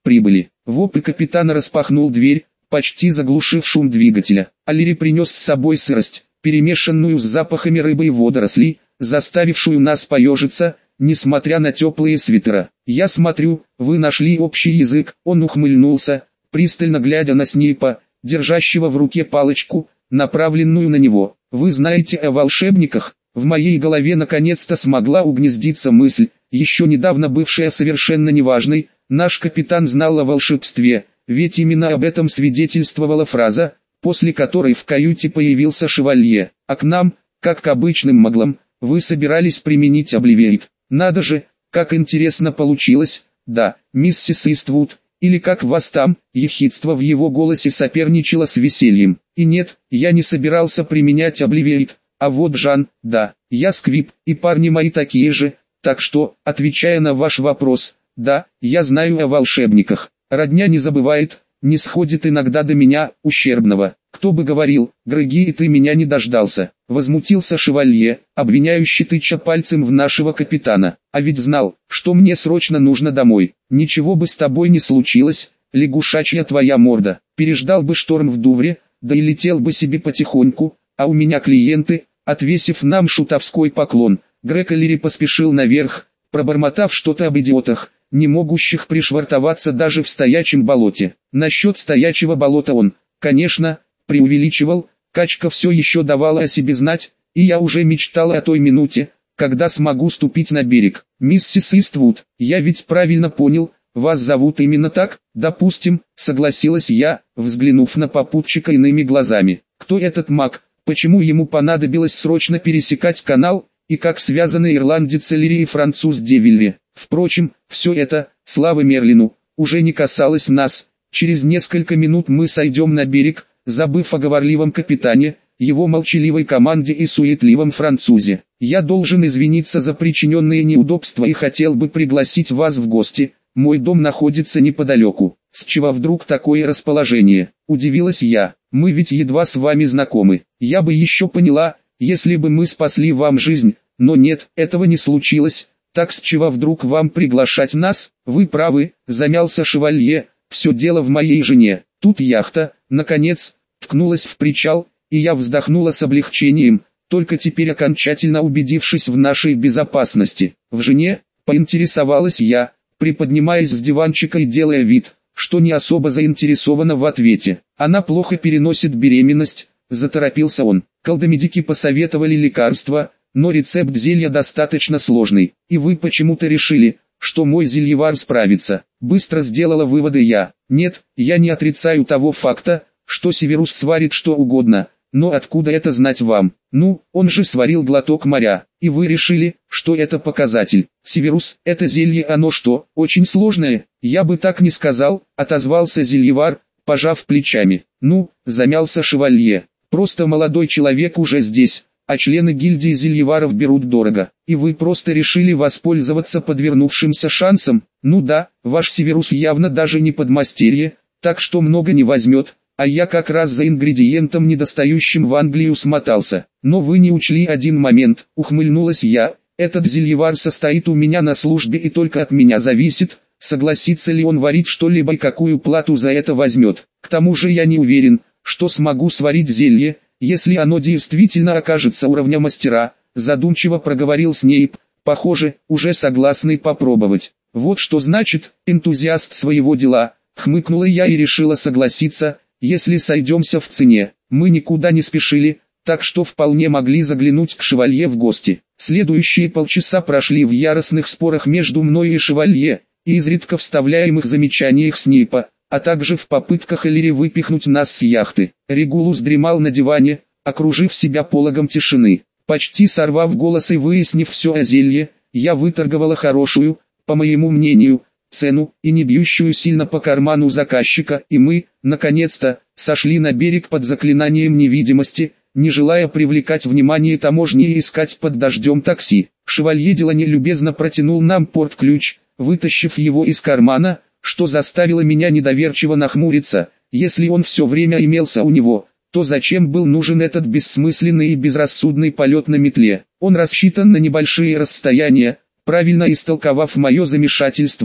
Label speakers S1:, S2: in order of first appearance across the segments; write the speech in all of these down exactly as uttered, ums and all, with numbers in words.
S1: прибыли. Вопль капитана распахнул дверь, почти заглушив шум двигателя. Алири принес с собой сырость, перемешанную с запахами рыбы и водорослей, заставившую нас поежиться, несмотря на теплые свитера. «Я смотрю, вы нашли общий язык», — он ухмыльнулся, пристально глядя на Снейпа, держащего в руке палочку, направленную на него. «Вы знаете о волшебниках?» В моей голове наконец-то смогла угнездиться мысль, еще недавно бывшая совершенно неважной. Наш капитан знал о волшебстве, ведь именно об этом свидетельствовала фраза, после которой в каюте появился шевалье. А к нам, как к обычным маглам, вы собирались применить Обливиейт. Надо же, как интересно получилось. Да, миссис Иствуд, или как вас там, ехидство в его голосе соперничало с весельем. И нет, я не собирался применять Обливиейт. А вот Жан, да, я Сквиб, и парни мои такие же, так что, отвечая на ваш вопрос, да, я знаю о волшебниках. Родня не забывает, не сходит иногда до меня, ущербного. Кто бы говорил, Греги, и ты меня не дождался. Возмутился шевалье, обвиняющий тыча пальцем в нашего капитана. А ведь знал, что мне срочно нужно домой. Ничего бы с тобой не случилось, лягушачья твоя морда. Переждал бы шторм в Дувре, да и летел бы себе потихоньку, а у меня клиенты. Отвесив нам шутовской поклон, Грег Алири поспешил наверх, пробормотав что-то об идиотах, не могущих пришвартоваться даже в стоячем болоте. Насчет стоячего болота он, конечно, преувеличивал, качка все еще давала о себе знать, и я уже мечтал о той минуте, когда смогу ступить на берег. «Миссис Иствуд, я ведь правильно понял, вас зовут именно так?» «Допустим», согласилась я, взглянув на попутчика иными глазами. «Кто этот маг? Почему ему понадобилось срочно пересекать канал, и как связаны ирландец Элири и француз Девилье? Впрочем, все это, слава Мерлину, уже не касалось нас. Через несколько минут мы сойдем на берег, забыв о говорливом капитане, его молчаливой команде и суетливом французе. Я должен извиниться за причиненные неудобства и хотел бы пригласить вас в гости. Мой дом находится неподалеку». «С чего вдруг такое расположение?» – удивилась я. «Мы ведь едва с вами знакомы. Я бы еще поняла, если бы мы спасли вам жизнь, но нет, этого не случилось. Так с чего вдруг вам приглашать нас?» «Вы правы», – замялся шевалье, – «все дело в моей жене». Тут яхта, наконец, ткнулась в причал, и я вздохнула с облегчением, только теперь окончательно убедившись в нашей безопасности. «В жене?» – поинтересовалась я, приподнимаясь с диванчика и делая вид, что не особо заинтересована в ответе. «Она плохо переносит беременность», – заторопился он. «Колдомедики посоветовали лекарства, но рецепт зелья достаточно сложный, и вы почему-то решили, что мой зельевар справится». Быстро сделала выводы я. «Нет, я не отрицаю того факта, что Северус сварит что угодно, но откуда это знать вам? Ну, он же сварил глоток моря, и вы решили, что это показатель. Северус, это зелье оно что, очень сложное?» «Я бы так не сказал», — отозвался зельевар, пожав плечами. «Ну», — замялся шевалье, — «просто молодой человек уже здесь, а члены гильдии зельеваров берут дорого, и вы просто решили воспользоваться подвернувшимся шансом. Ну да, ваш Северус явно даже не подмастерье, так что много не возьмет, а я как раз за ингредиентом недостающим в Англию смотался. Но вы не учли один момент», — ухмыльнулась я, — «этот зельевар состоит у меня на службе и только от меня зависит, согласится ли он варить что-либо и какую плату за это возьмет. К тому же я не уверен, что смогу сварить зелье, если оно действительно окажется уровня мастера», — задумчиво проговорил Снейп, похоже, уже согласный попробовать. «Вот что значит, энтузиаст своего дела», — хмыкнула я и решила согласиться, если сойдемся в цене. Мы никуда не спешили, так что вполне могли заглянуть к шевалье в гости. Следующие полчаса прошли в яростных спорах между мной и шевалье, и изредка вставляемых замечаниях Снейпа, а также в попытках Элири выпихнуть нас с яхты. Регулус дремал на диване, окружив себя пологом тишины. Почти сорвав голос и выяснив все о зелье, я выторговала хорошую, по моему мнению, цену, и не бьющую сильно по карману заказчика, и мы, наконец-то, сошли на берег под заклинанием невидимости, не желая привлекать внимание таможни и искать под дождем такси. Шевалье Делани любезно протянул нам порт-ключ, вытащив его из кармана, что заставило меня недоверчиво нахмуриться. Если он все время имелся у него, то зачем был нужен этот бессмысленный и безрассудный полет на метле? Он рассчитан на небольшие расстояния. Правильно истолковав мое замешательство,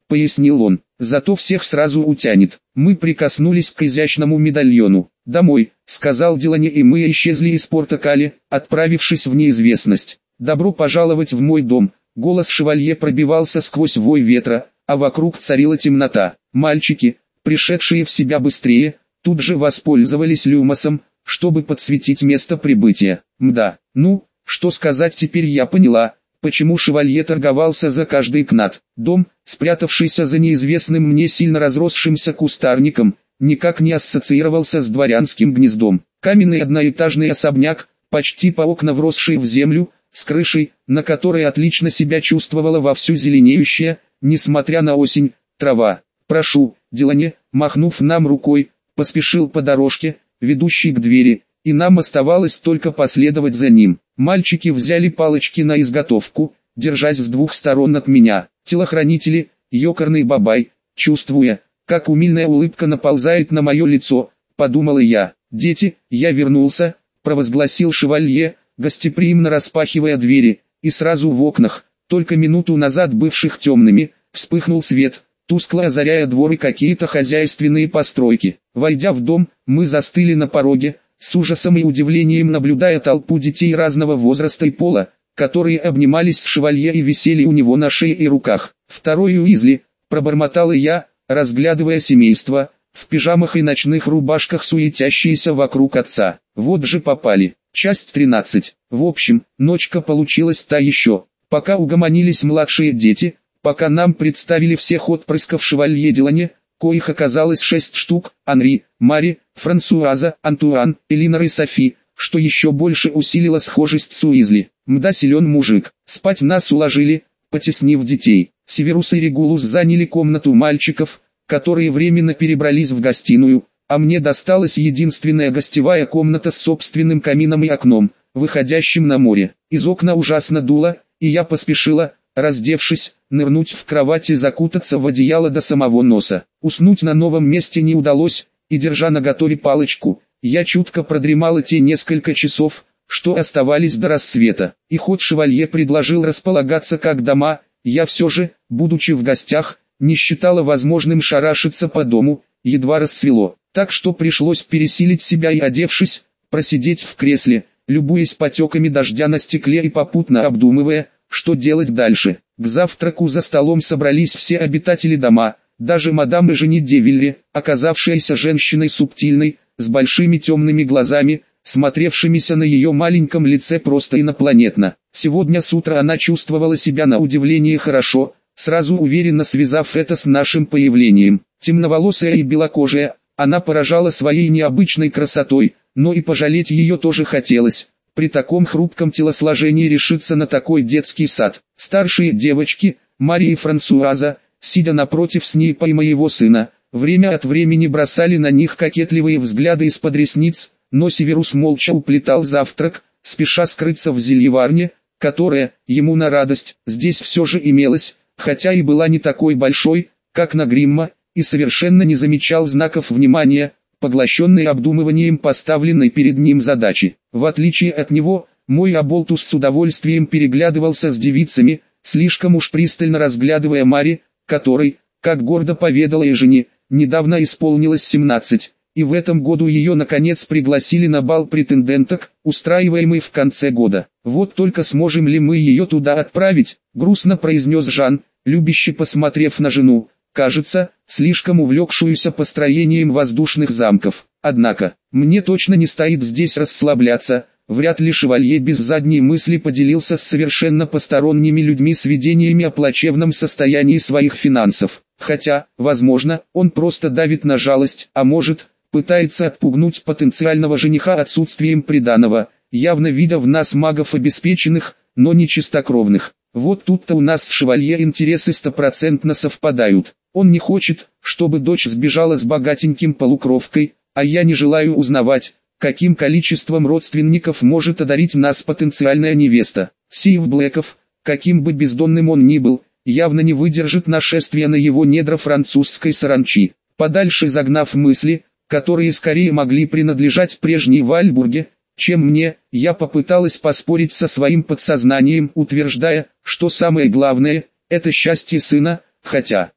S1: пояснил он, зато всех сразу утянет. Мы прикоснулись к изящному медальону. «Домой», — сказал Делани, и мы исчезли из порта Кали, отправившись в неизвестность. «Добро пожаловать в мой дом», — голос шевалье пробивался сквозь вой ветра, а вокруг царила темнота. Мальчики, пришедшие в себя быстрее, тут же воспользовались люмосом, чтобы подсветить место прибытия. Мда, ну, что сказать, теперь я поняла, почему шевалье торговался за каждый кнат. Дом, спрятавшийся за неизвестным мне сильно разросшимся кустарником, никак не ассоциировался с дворянским гнездом. Каменный одноэтажный особняк, почти по окна вросший в землю, с крышей, на которой отлично себя чувствовала вовсю зеленеющая, несмотря на осень, трава. «Прошу», Делани, махнув нам рукой, поспешил по дорожке, ведущей к двери, и нам оставалось только последовать за ним. Мальчики взяли палочки на изготовку, держась с двух сторон от меня. Телохранители, ёкарный бабай, чувствуя, как умильная улыбка наползает на мое лицо, подумала я. «Дети, я вернулся», провозгласил шевалье, гостеприимно распахивая двери, и сразу в окнах, только минуту назад бывших темными, вспыхнул свет, тускло озаряя двор и какие-то хозяйственные постройки. Войдя в дом, мы застыли на пороге, с ужасом и удивлением наблюдая толпу детей разного возраста и пола, которые обнимались с шевалье и висели у него на шее и руках. «Второй Уизли», пробормотала я, разглядывая семейство, в пижамах и ночных рубашках, суетящиеся вокруг отца. Вот же попали. Часть тринадцать. В общем, ночка получилась та еще. Пока угомонились младшие дети, пока нам представили всех отпрысков шевалье Делани, коих оказалось шесть штук, Анри, Мари, Франсуаза, Антуан, Элинор и Софи, что еще больше усилило схожесть с Уизли. Мда, силен мужик. Спать нас уложили, потеснив детей. Северус и Регулус заняли комнату мальчиков, которые временно перебрались в гостиную, а мне досталась единственная гостевая комната с собственным камином и окном, выходящим на море. Из окна ужасно дуло, и я поспешила, раздевшись, нырнуть в кровать и закутаться в одеяло до самого носа. Уснуть на новом месте не удалось, и держа наготове палочку, я чутко продремала те несколько часов, что оставались до рассвета. И хоть шевалье предложил располагаться как дома, я все же, будучи в гостях, не считала возможным шарашиться по дому, едва рассвело. Так что пришлось пересилить себя и, одевшись, просидеть в кресле, любуясь потеками дождя на стекле и попутно обдумывая, что делать дальше. К завтраку за столом собрались все обитатели дома, даже мадам Эжени де Вильре, оказавшаяся женщиной субтильной, с большими темными глазами, смотревшимися на ее маленьком лице просто инопланетно. Сегодня с утра она чувствовала себя на удивление хорошо, сразу уверенно связав это с нашим появлением. Темноволосая и белокожая, она поражала своей необычной красотой, но и пожалеть ее тоже хотелось. При таком хрупком телосложении решиться на такой детский сад. Старшие девочки, Мария и Франсуаза, сидя напротив Снейпа и моего сына, время от времени бросали на них кокетливые взгляды из-под ресниц, но Северус молча уплетал завтрак, спеша скрыться в зельеварне, которая, ему на радость, здесь все же имелась, хотя и была не такой большой, как на Гримма, и совершенно не замечал знаков внимания, поглощенный обдумыванием поставленной перед ним задачи. В отличие от него, мой оболтус с удовольствием переглядывался с девицами, слишком уж пристально разглядывая Мари, которой, как гордо поведала и жене, недавно исполнилось семнадцать, и в этом году ее наконец пригласили на бал претенденток, устраиваемый в конце года. «Вот только сможем ли мы ее туда отправить?» — грустно произнес Жан, любяще посмотрев на жену, кажется, слишком увлекшуюся построением воздушных замков. Однако, мне точно не стоит здесь расслабляться, вряд ли шевалье без задней мысли поделился с совершенно посторонними людьми сведениями о плачевном состоянии своих финансов. Хотя, возможно, он просто давит на жалость, а может, пытается отпугнуть потенциального жениха отсутствием приданого, явно видя в нас магов обеспеченных, но не чистокровных. Вот тут-то у нас с шевалье интересы стопроцентно совпадают. Он не хочет, чтобы дочь сбежала с богатеньким полукровкой, а я не желаю узнавать, каким количеством родственников может одарить нас потенциальная невеста. Сиев Блэков, каким бы бездонным он ни был, явно не выдержит нашествия на его недра французской саранчи. Подальше загнав мысли, которые скорее могли принадлежать прежней Вальбурге, чем мне, я попыталась поспорить со своим подсознанием, утверждая, что самое главное – это счастье сына, хотя,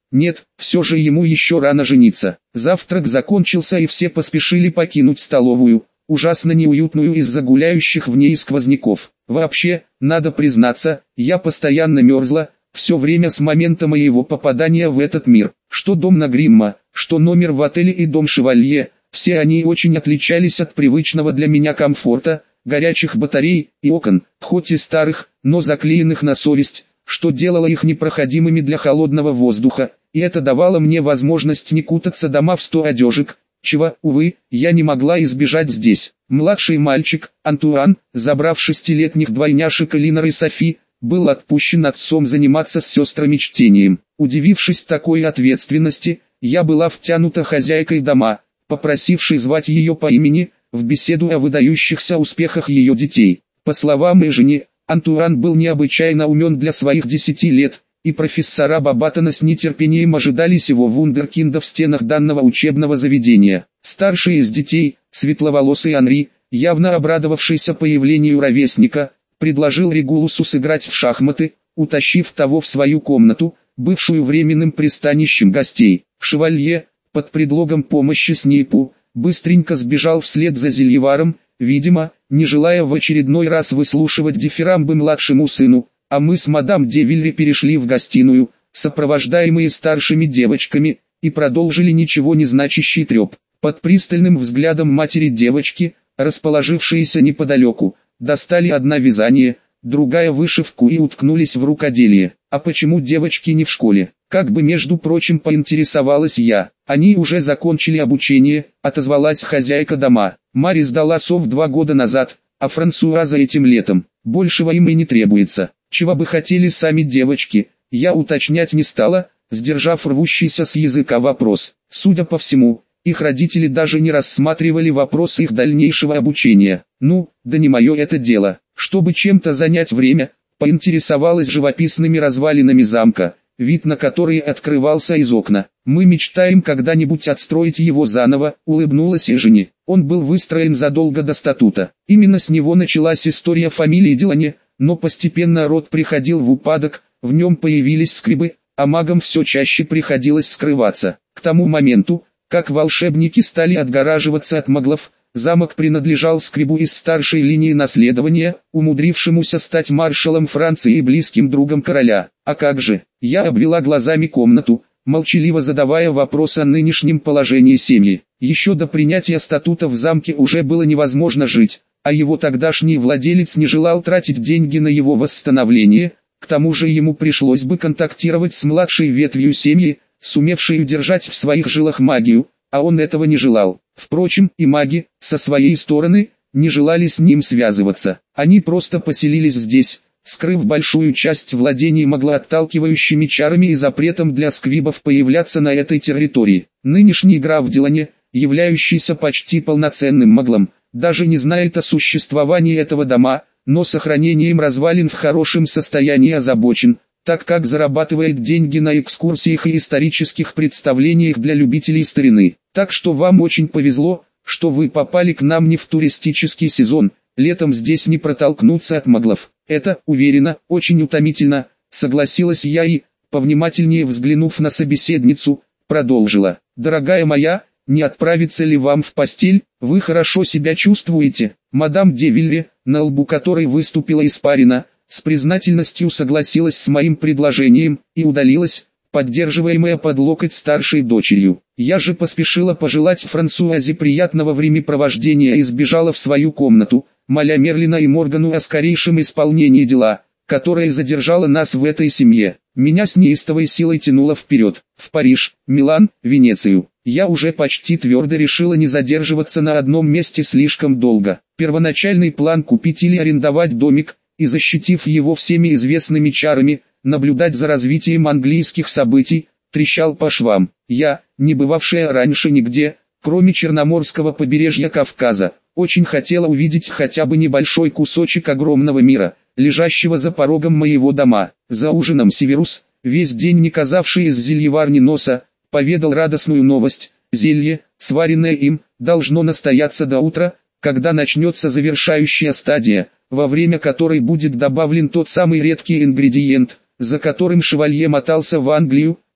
S1: Нет, все же ему еще рано жениться. Завтрак закончился и все поспешили покинуть столовую, ужасно неуютную из-за гуляющих в ней сквозняков. Вообще, надо признаться, я постоянно мерзла, все время с момента моего попадания в этот мир. Что дом на Гримма, что номер в отеле и дом Шевалье, все они очень отличались от привычного для меня комфорта, горячих батарей и окон, хоть и старых, но заклеенных на совесть, что делало их непроходимыми для холодного воздуха, и это давало мне возможность не кутаться дома в сто одежек, чего, увы, я не могла избежать здесь. Младший мальчик, Антуан, забрав шестилетних двойняшек Элинор и Софи, был отпущен отцом заниматься с сестрами чтением. Удивившись такой ответственности, я была втянута хозяйкой дома, попросившей звать ее по имени, в беседу о выдающихся успехах ее детей. По словам Эжени, Антуан был необычайно умен для своих десяти лет, и профессора Бабатона с нетерпением ожидали сего вундеркинда в стенах данного учебного заведения. Старший из детей, светловолосый Анри, явно обрадовавшийся появлению ровесника, предложил Регулусу сыграть в шахматы, утащив того в свою комнату, бывшую временным пристанищем гостей. Шевалье, под предлогом помощи Снейпу, быстренько сбежал вслед за Зельеваром, видимо, не желая в очередной раз выслушивать дифирамбы младшему сыну, а мы с мадам де Вильри перешли в гостиную, сопровождаемые старшими девочками, и продолжили ничего не значащий треп. Под пристальным взглядом матери девочки, расположившиеся неподалеку, достали одна вязание, другая вышивку и уткнулись в рукоделие. А почему девочки не в школе? Как бы между прочим поинтересовалась я. Они уже закончили обучение, отозвалась хозяйка дома. Мари сдала сов два года назад, а Франсуаза этим летом. Большего им и не требуется. Чего бы хотели сами девочки, я уточнять не стала, сдержав рвущийся с языка вопрос. Судя по всему, их родители даже не рассматривали вопрос их дальнейшего обучения. Ну, да не мое это дело. Чтобы чем-то занять время, поинтересовалась живописными развалинами замка, вид на который открывался из окна. Мы мечтаем когда-нибудь отстроить его заново, улыбнулась Эжени. Он был выстроен задолго до статута. Именно с него началась история фамилии Делане, но постепенно род приходил в упадок, в нем появились скребы, а магам все чаще приходилось скрываться. К тому моменту, как волшебники стали отгораживаться от маглов, замок принадлежал скребу из старшей линии наследования, умудрившемуся стать маршалом Франции и близким другом короля. А как же? Я обвела глазами комнату, молчаливо задавая вопрос о нынешнем положении семьи. Еще до принятия статута в замке уже было невозможно жить, а его тогдашний владелец не желал тратить деньги на его восстановление, к тому же ему пришлось бы контактировать с младшей ветвью семьи, сумевшей удержать в своих жилах магию, а он этого не желал. Впрочем, и маги, со своей стороны, не желали с ним связываться. Они просто поселились здесь, скрыв большую часть владений маглоотталкивающими чарами и запретом для сквибов появляться на этой территории. Нынешний граф Делане, являющийся почти полноценным маглом, даже не знает о существовании этого дома, но сохранением развалин в хорошем состоянии озабочен, так как зарабатывает деньги на экскурсиях и исторических представлениях для любителей старины. Так что вам очень повезло, что вы попали к нам не в туристический сезон, летом здесь не протолкнуться от маглов. Это, уверена, очень утомительно, согласилась я и, повнимательнее взглянув на собеседницу, продолжила. Дорогая моя, не отправиться ли вам в постель, вы хорошо себя чувствуете? Мадам де Вильри, на лбу которой выступила испарина, с признательностью согласилась с моим предложением и удалилась, поддерживаемая под локоть старшей дочерью. Я же поспешила пожелать Франсуазе приятного времяпровождения и сбежала в свою комнату, моля Мерлина и Моргану о скорейшем исполнении дела, которое задержало нас в этой семье. Меня с неистовой силой тянуло вперед, в Париж, Милан, Венецию. Я уже почти твердо решила не задерживаться на одном месте слишком долго. Первоначальный план купить или арендовать домик, и защитив его всеми известными чарами, наблюдать за развитием английских событий, трещал по швам. Я, не бывавшая раньше нигде, кроме Черноморского побережья Кавказа, очень хотела увидеть хотя бы небольшой кусочек огромного мира, лежащего за порогом моего дома. За ужином Северус, весь день не казавший из зельеварни носа, поведал радостную новость. Зелье, сваренное им, должно настояться до утра, когда начнется завершающая стадия, во время которой будет добавлен тот самый редкий ингредиент, за которым шевалье мотался в Англию,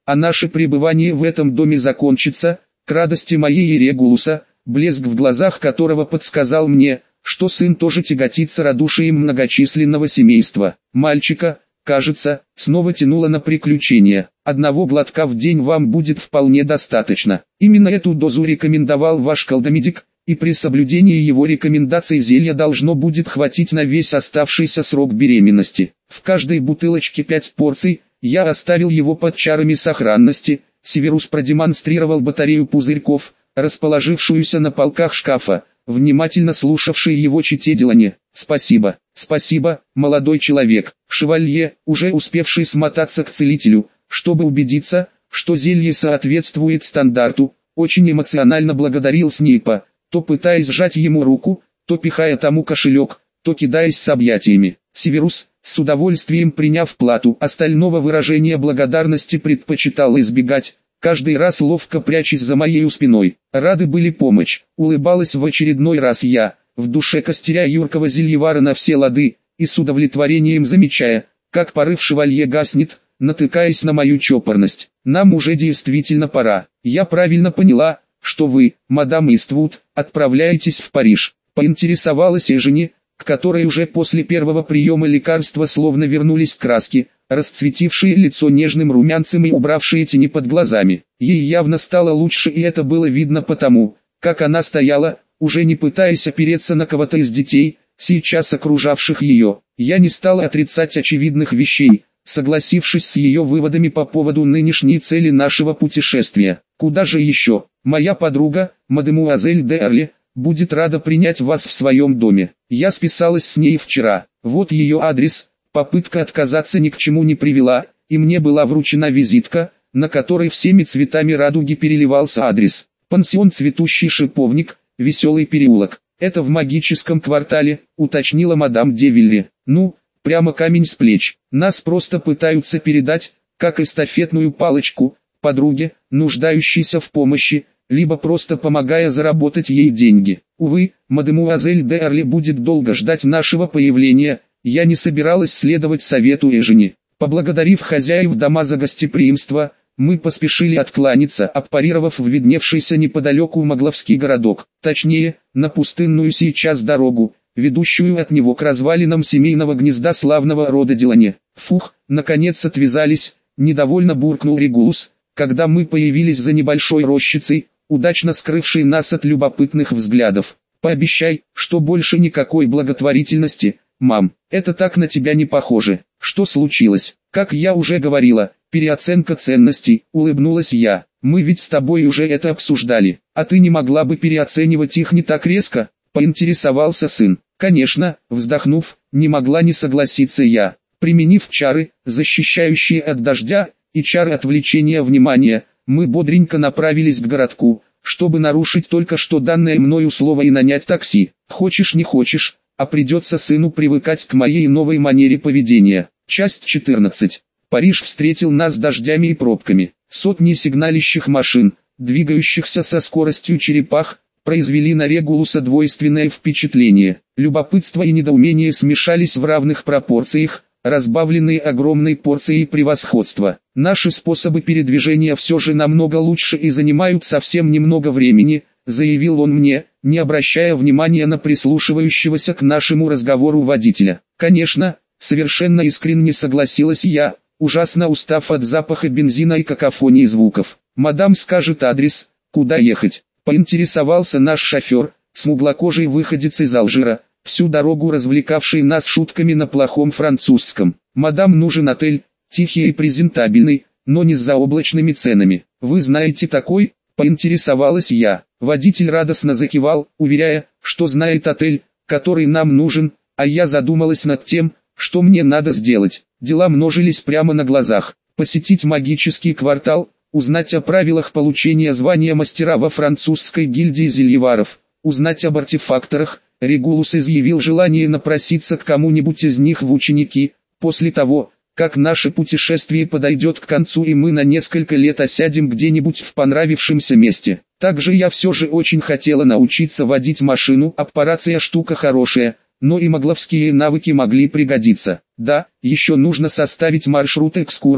S1: а наше пребывание в этом доме закончится, к радости моей и Регулуса, блеск в глазах которого подсказал мне, что сын тоже тяготится радушием многочисленного семейства. Мальчика, кажется, снова тянуло на приключения. Одного глотка в день вам будет вполне достаточно. Именно эту дозу рекомендовал ваш колдомедик, и при соблюдении его рекомендаций зелья должно будет хватить на весь оставшийся срок беременности. В каждой бутылочке пять порций, я оставил его под чарами сохранности. Северус продемонстрировал батарею пузырьков, расположившуюся на полках шкафа, внимательно слушавший его чете Делане. «Спасибо, спасибо, молодой человек». Шевалье, уже успевший смотаться к целителю, чтобы убедиться, что зелье соответствует стандарту, очень эмоционально благодарил Снейпа, то пытаясь сжать ему руку, то пихая тому кошелек, то кидаясь с объятиями. Северус, с удовольствием приняв плату, остального выражения благодарности предпочитал избегать, каждый раз ловко прячась за моей спиной. Рады были помочь, улыбалась в очередной раз я, в душе костеря юркого зельевара на все лады, и с удовлетворением замечая, как порыв шевалье гаснет, натыкаясь на мою чопорность. Нам уже действительно пора. Я правильно поняла, что вы, мадам Иствуд, отправляетесь в Париж. Поинтересовалась Эжени, к которой уже после первого приема лекарства словно вернулись краски, расцветившие лицо нежным румянцем и убравшие тени под глазами. Ей явно стало лучше, и это было видно потому, как она стояла, уже не пытаясь опереться на кого-то из детей, сейчас окружавших ее. Я не стал отрицать очевидных вещей, согласившись с ее выводами по поводу нынешней цели нашего путешествия. Куда же еще? Моя подруга, мадемуазель де Арли, будет рада принять вас в своем доме. Я списалась с ней вчера. Вот ее адрес. Попытка отказаться ни к чему не привела, и мне была вручена визитка, на которой всеми цветами радуги переливался адрес. Пансион «Цветущий шиповник», Веселый переулок. Это в магическом квартале, уточнила мадам де Вилли. Ну, прямо камень с плеч. Нас просто пытаются передать, как эстафетную палочку, подруге, нуждающейся в помощи, либо просто помогая заработать ей деньги. Увы, мадемуазель де Арли будет долго ждать нашего появления. Я не собиралась следовать совету Эжени. Поблагодарив хозяев дома за гостеприимство, мы поспешили откланяться, аппарировав в видневшийся неподалеку Магловский городок, точнее, на пустынную сейчас дорогу, ведущую от него к развалинам семейного гнезда славного рода Делане. Фух, наконец отвязались, недовольно буркнул Регулус, когда мы появились за небольшой рощицей, удачно скрывшей нас от любопытных взглядов. Пообещай, что больше никакой благотворительности. «Мам, это так на тебя не похоже. Что случилось?» «Как я уже говорила, переоценка ценностей», — улыбнулась я. «Мы ведь с тобой уже это обсуждали. А ты не могла бы переоценивать их не так резко?» — поинтересовался сын. «Конечно», — вздохнув, не могла не согласиться я. Применив чары, защищающие от дождя, и чары отвлечения внимания, мы бодренько направились к городку, чтобы нарушить только что данное мною слово и нанять такси. Хочешь не хочешь, а придется сыну привыкать к моей новой манере поведения. Часть четырнадцать. Париж встретил нас дождями и пробками. Сотни сигналящих машин, двигающихся со скоростью черепах, произвели на Регулуса двойственное впечатление. Любопытство и недоумение смешались в равных пропорциях, разбавленные огромной порцией превосходства. Наши способы передвижения все же намного лучше и занимают совсем немного времени, заявил он мне, не обращая внимания на прислушивающегося к нашему разговору водителя. Конечно, совершенно искренне согласилась я, ужасно устав от запаха бензина и какофонии звуков. Мадам скажет адрес, куда ехать. Поинтересовался наш шофер, смуглокожий выходец из Алжира, всю дорогу развлекавший нас шутками на плохом французском. Мадам нужен отель, тихий и презентабельный, но не с заоблачными ценами. Вы знаете такой? Поинтересовалась я. Водитель радостно закивал, уверяя, что знает отель, который нам нужен, а я задумалась над тем, что мне надо сделать. Дела множились прямо на глазах. Посетить магический квартал, узнать о правилах получения звания мастера во французской гильдии зельеваров, узнать об артефакторах. Регулус изъявил желание напроситься к кому-нибудь из них в ученики, после того, как наше путешествие подойдет к концу и мы на несколько лет осядем где-нибудь в понравившемся месте. Также я все же очень хотела научиться водить машину, аппарация штука хорошая, но и магловские навыки могли пригодиться. Да, еще нужно составить маршрут экскурсий,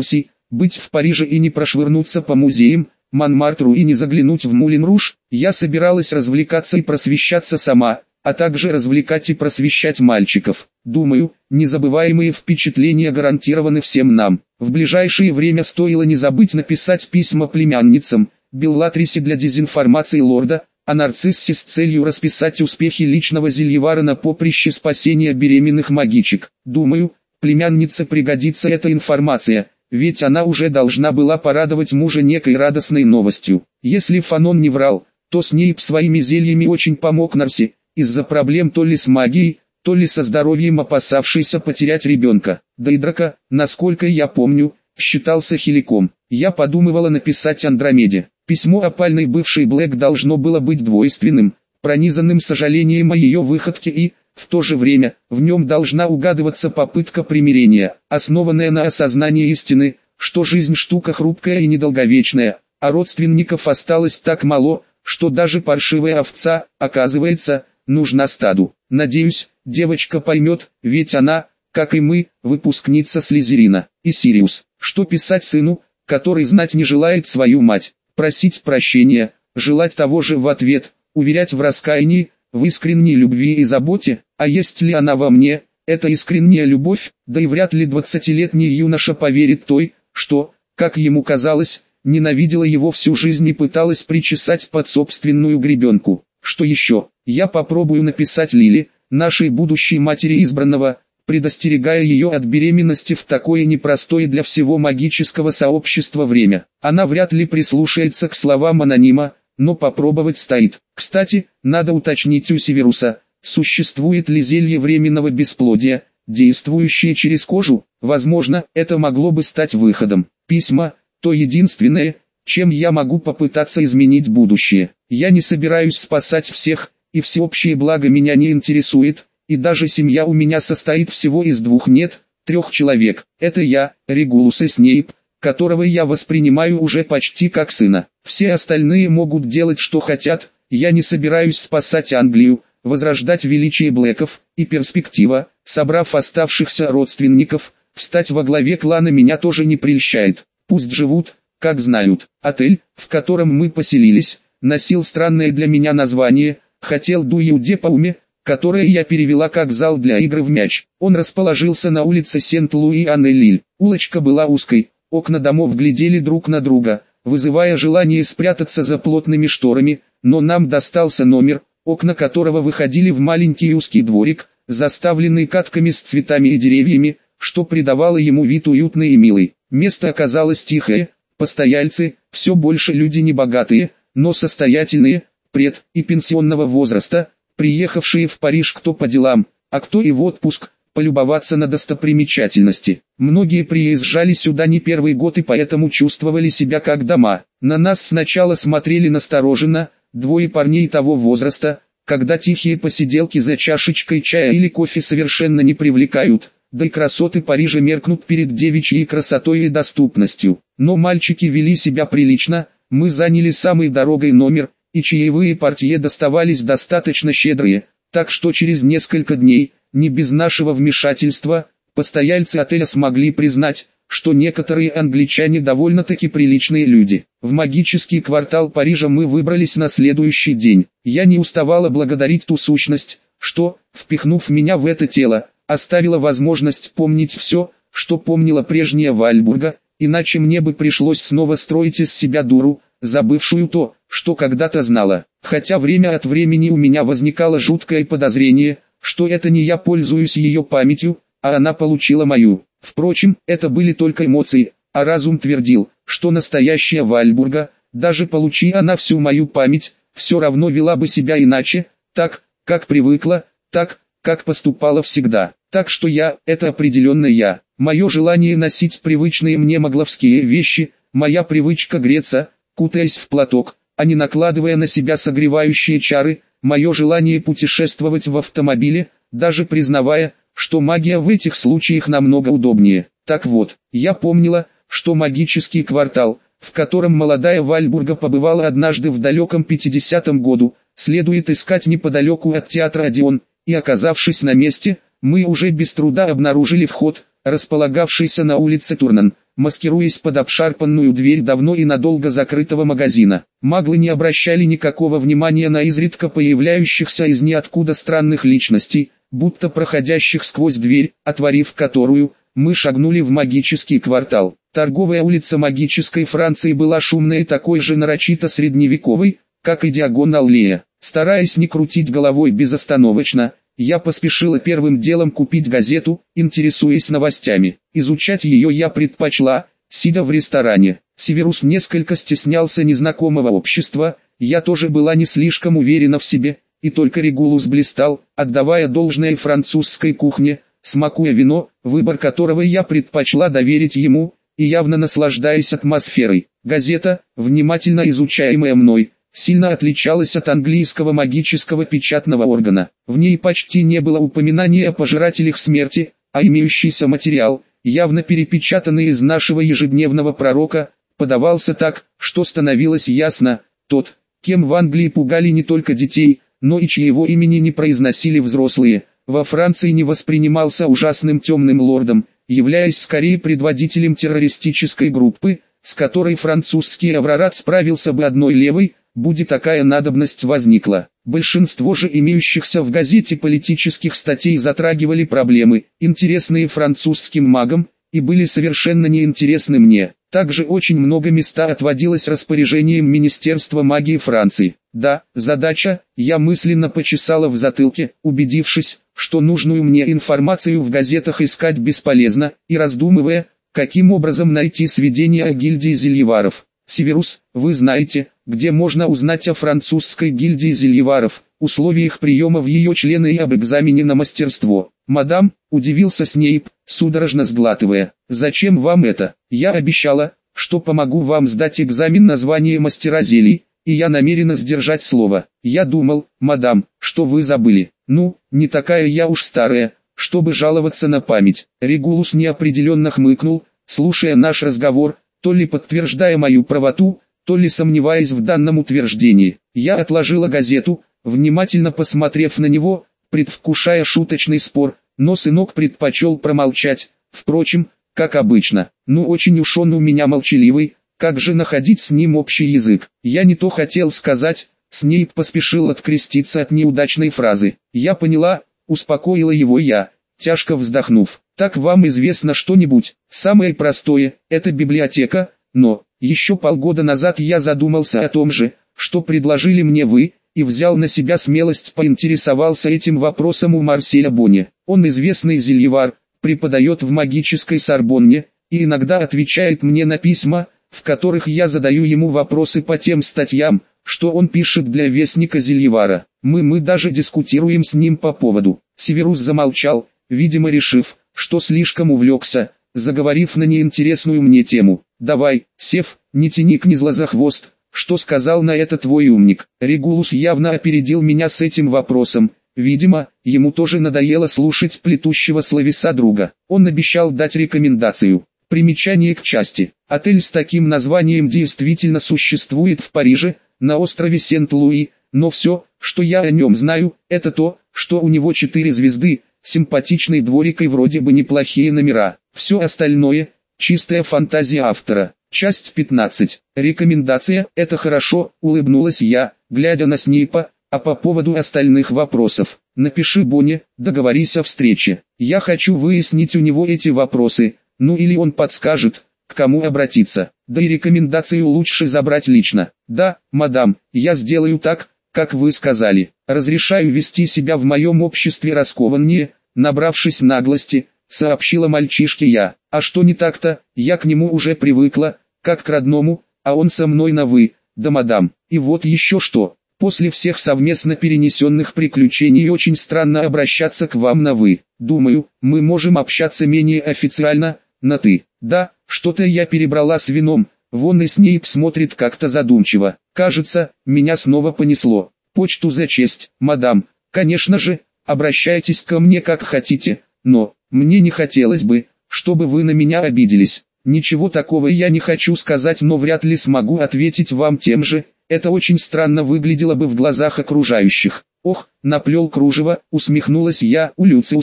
S1: быть в Париже и не прошвырнуться по музеям, Монмартру и не заглянуть в Мулен-Руж. Я собиралась развлекаться и просвещаться сама, а также развлекать и просвещать мальчиков. Думаю, незабываемые впечатления гарантированы всем нам. В ближайшее время стоило не забыть написать письма племянницам, Беллатрисе для дезинформации лорда, а Нарциссе с целью расписать успехи личного зельевара на поприще спасения беременных магичек. Думаю, племяннице пригодится эта информация, ведь она уже должна была порадовать мужа некой радостной новостью. Если Фанон не врал, то Снейп своими зельями очень помог Нарсе, из-за проблем то ли с магией, то ли со здоровьем опасавшейся потерять ребенка. Дейдрака, насколько я помню, считался хиликом. Я подумывала написать Андромеде. Письмо опальной бывшей Блэк должно было быть двойственным, пронизанным сожалением о ее выходке и, в то же время, в нем должна угадываться попытка примирения, основанная на осознании истины, что жизнь штука хрупкая и недолговечная, а родственников осталось так мало, что даже паршивая овца, оказывается, нужна стаду. Надеюсь, девочка поймет, ведь она, как и мы, выпускница Слизерина. И Сириус, что писать сыну, который знать не желает свою мать, просить прощения, желать того же в ответ, уверять в раскаянии, в искренней любви и заботе, а есть ли она во мне, эта искренняя любовь, да и вряд ли двадцатилетний юноша поверит той, что, как ему казалось, ненавидела его всю жизнь и пыталась причесать под собственную гребенку. Что еще? Я попробую написать Лили, нашей будущей матери избранного, предостерегая ее от беременности в такое непростое для всего магического сообщества время. Она вряд ли прислушается к словам анонима, но попробовать стоит. Кстати, надо уточнить у Северуса, существует ли зелье временного бесплодия, действующее через кожу. Возможно, это могло бы стать выходом. Письма – то единственное, чем я могу попытаться изменить будущее. Я не собираюсь спасать всех, и всеобщее благо меня не интересует, и даже семья у меня состоит всего из двух, нет, трех человек. Это я, Регулус и Снейп, которого я воспринимаю уже почти как сына. Все остальные могут делать что хотят, я не собираюсь спасать Англию, возрождать величие Блэков, и перспектива, собрав оставшихся родственников, встать во главе клана меня тоже не прельщает. Пусть живут, как знают. Отель, в котором мы поселились, носил странное для меня название «Хотел Дую де Пауме», которое я перевела как «зал для игры в мяч». Он расположился на улице Сент-Луи-Ан-Эль. Улочка была узкой, окна домов глядели друг на друга, вызывая желание спрятаться за плотными шторами, но нам достался номер, окна которого выходили в маленький узкий дворик, заставленный катками с цветами и деревьями, что придавало ему вид уютный и милый. Место оказалось тихое, постояльцы, все больше люди небогатые, но состоятельные, пред- и пенсионного возраста, приехавшие в Париж кто по делам, а кто и в отпуск, полюбоваться на достопримечательности. Многие приезжали сюда не первый год и поэтому чувствовали себя как дома. На нас сначала смотрели настороженно, двое парней того возраста, когда тихие посиделки за чашечкой чая или кофе совершенно не привлекают, да и красоты Парижа меркнут перед девичьей красотой и доступностью. Но мальчики вели себя прилично, мы заняли самый дорогой номер, и чаевые портье доставались достаточно щедрые, так что через несколько дней, не без нашего вмешательства, постояльцы отеля смогли признать, что некоторые англичане довольно-таки приличные люди. В магический квартал Парижа мы выбрались на следующий день. Я не уставала благодарить ту сущность, что, впихнув меня в это тело, оставила возможность помнить все, что помнила прежняя Вальбурга, иначе мне бы пришлось снова строить из себя дуру, забывшую то, что когда-то знала. Хотя время от времени у меня возникало жуткое подозрение, что это не я пользуюсь ее памятью, а она получила мою. Впрочем, это были только эмоции, а разум твердил, что настоящая Вальбурга, даже получи она всю мою память, все равно вела бы себя иначе, так, как привыкла, так, как поступала всегда. Так что я, это определенно я. Мое желание носить привычные мне могловские вещи, моя привычка греться, кутаясь в платок, а не накладывая на себя согревающие чары, мое желание путешествовать в автомобиле, даже признавая, что магия в этих случаях намного удобнее. Так вот, я помнила, что магический квартал, в котором молодая Вальбурга побывала однажды в далеком пятидесятом году, следует искать неподалеку от театра Одеон, и оказавшись на месте, мы уже без труда обнаружили вход, располагавшейся на улице Турнан, маскируясь под обшарпанную дверь давно и надолго закрытого магазина. Маглы не обращали никакого внимания на изредка появляющихся из ниоткуда странных личностей, будто проходящих сквозь дверь, отворив которую, мы шагнули в магический квартал. Торговая улица магической Франции была шумной и такой же нарочито средневековой, как и диагоналлея. Стараясь не крутить головой безостановочно, я поспешила первым делом купить газету, интересуясь новостями. Изучать ее я предпочла, сидя в ресторане. Северус несколько стеснялся незнакомого общества, я тоже была не слишком уверена в себе, и только Регулус блистал, отдавая должное французской кухне, смакуя вино, выбор которого я предпочла доверить ему, и явно наслаждаясь атмосферой. Газета, внимательно изучаемая мной, сильно отличалась от английского магического печатного органа. В ней почти не было упоминания о пожирателях смерти, а имеющийся материал, явно перепечатанный из нашего ежедневного пророка, подавался так, что становилось ясно, тот, кем в Англии пугали не только детей, но и чьего имени не произносили взрослые, во Франции не воспринимался ужасным темным лордом, являясь скорее предводителем террористической группы, с которой французский Аврорат справился бы одной левой, будь такая надобность возникла. Большинство же имеющихся в газете политических статей затрагивали проблемы, интересные французским магам, и были совершенно неинтересны мне. Также очень много места отводилось распоряжением Министерства магии Франции. Да, задача, я мысленно почесала в затылке, убедившись, что нужную мне информацию в газетах искать бесполезно, и раздумывая, каким образом найти сведения о гильдии зельеваров. Северус, вы знаете, где можно узнать о французской гильдии зельеваров, условиях приема в ее члены и об экзамене на мастерство? Мадам, удивился Снейп, судорожно сглатывая. Зачем вам это? Я обещала, что помогу вам сдать экзамен на звание мастера зелий, и я намерена сдержать слово. Я думал, мадам, что вы забыли. Ну, не такая я уж старая, чтобы жаловаться на память. Регулус неопределенно хмыкнул, слушая наш разговор, то ли подтверждая мою правоту, то ли сомневаясь в данном утверждении. Я отложила газету, внимательно посмотрев на него, предвкушая шуточный спор, но сынок предпочел промолчать, впрочем, как обычно. Ну очень уж он у меня молчаливый, как же находить с ним общий язык? Я не то хотел сказать, Снейп поспешил откреститься от неудачной фразы. Я поняла, успокоила его я, тяжко вздохнув. Так вам известно что-нибудь? Самое простое, это библиотека, но, еще полгода назад я задумался о том же, что предложили мне вы, и взял на себя смелость поинтересовался этим вопросом у Марселя Бони. Он известный зельевар, преподает в магической Сорбонне, и иногда отвечает мне на письма, в которых я задаю ему вопросы по тем статьям, что он пишет для Вестника Зельевара. Мы мы даже дискутируем с ним по поводу. Северус замолчал, видимо решив, что слишком увлекся, заговорив на неинтересную мне тему. «Давай, Сев, не тяни князла за хвост, что сказал на это твой умник?» Регулус явно опередил меня с этим вопросом. Видимо, ему тоже надоело слушать плетущего словеса друга. Он обещал дать рекомендацию. Примечание к части. Отель с таким названием действительно существует в Париже, на острове Сент-Луи, но все, что я о нем знаю, это то, что у него четыре звезды, симпатичный дворик и вроде бы неплохие номера. Все остальное – чистая фантазия автора. Часть пятнадцать. Рекомендация – это хорошо, улыбнулась я, глядя на Снейпа, а по поводу остальных вопросов. Напиши Боне, договорись о встрече. Я хочу выяснить у него эти вопросы, ну или он подскажет, к кому обратиться. Да и рекомендацию лучше забрать лично. Да, мадам, я сделаю так, как вы сказали. Разрешаю вести себя в моем обществе раскованнее, набравшись наглости, сообщила мальчишке я. А что не так-то, я к нему уже привыкла, как к родному, а он со мной на «вы», да мадам. И вот еще что, после всех совместно перенесенных приключений очень странно обращаться к вам на «вы». Думаю, мы можем общаться менее официально, на «ты». Да, что-то я перебрала с вином, вон и Снейп смотрит как-то задумчиво. Кажется, меня снова понесло. Почту за честь, мадам. Конечно же, обращайтесь ко мне как хотите, но, мне не хотелось бы, чтобы вы на меня обиделись. Ничего такого я не хочу сказать, но вряд ли смогу ответить вам тем же, это очень странно выглядело бы в глазах окружающих. Ох, наплел кружево, усмехнулась я, у Люциуса,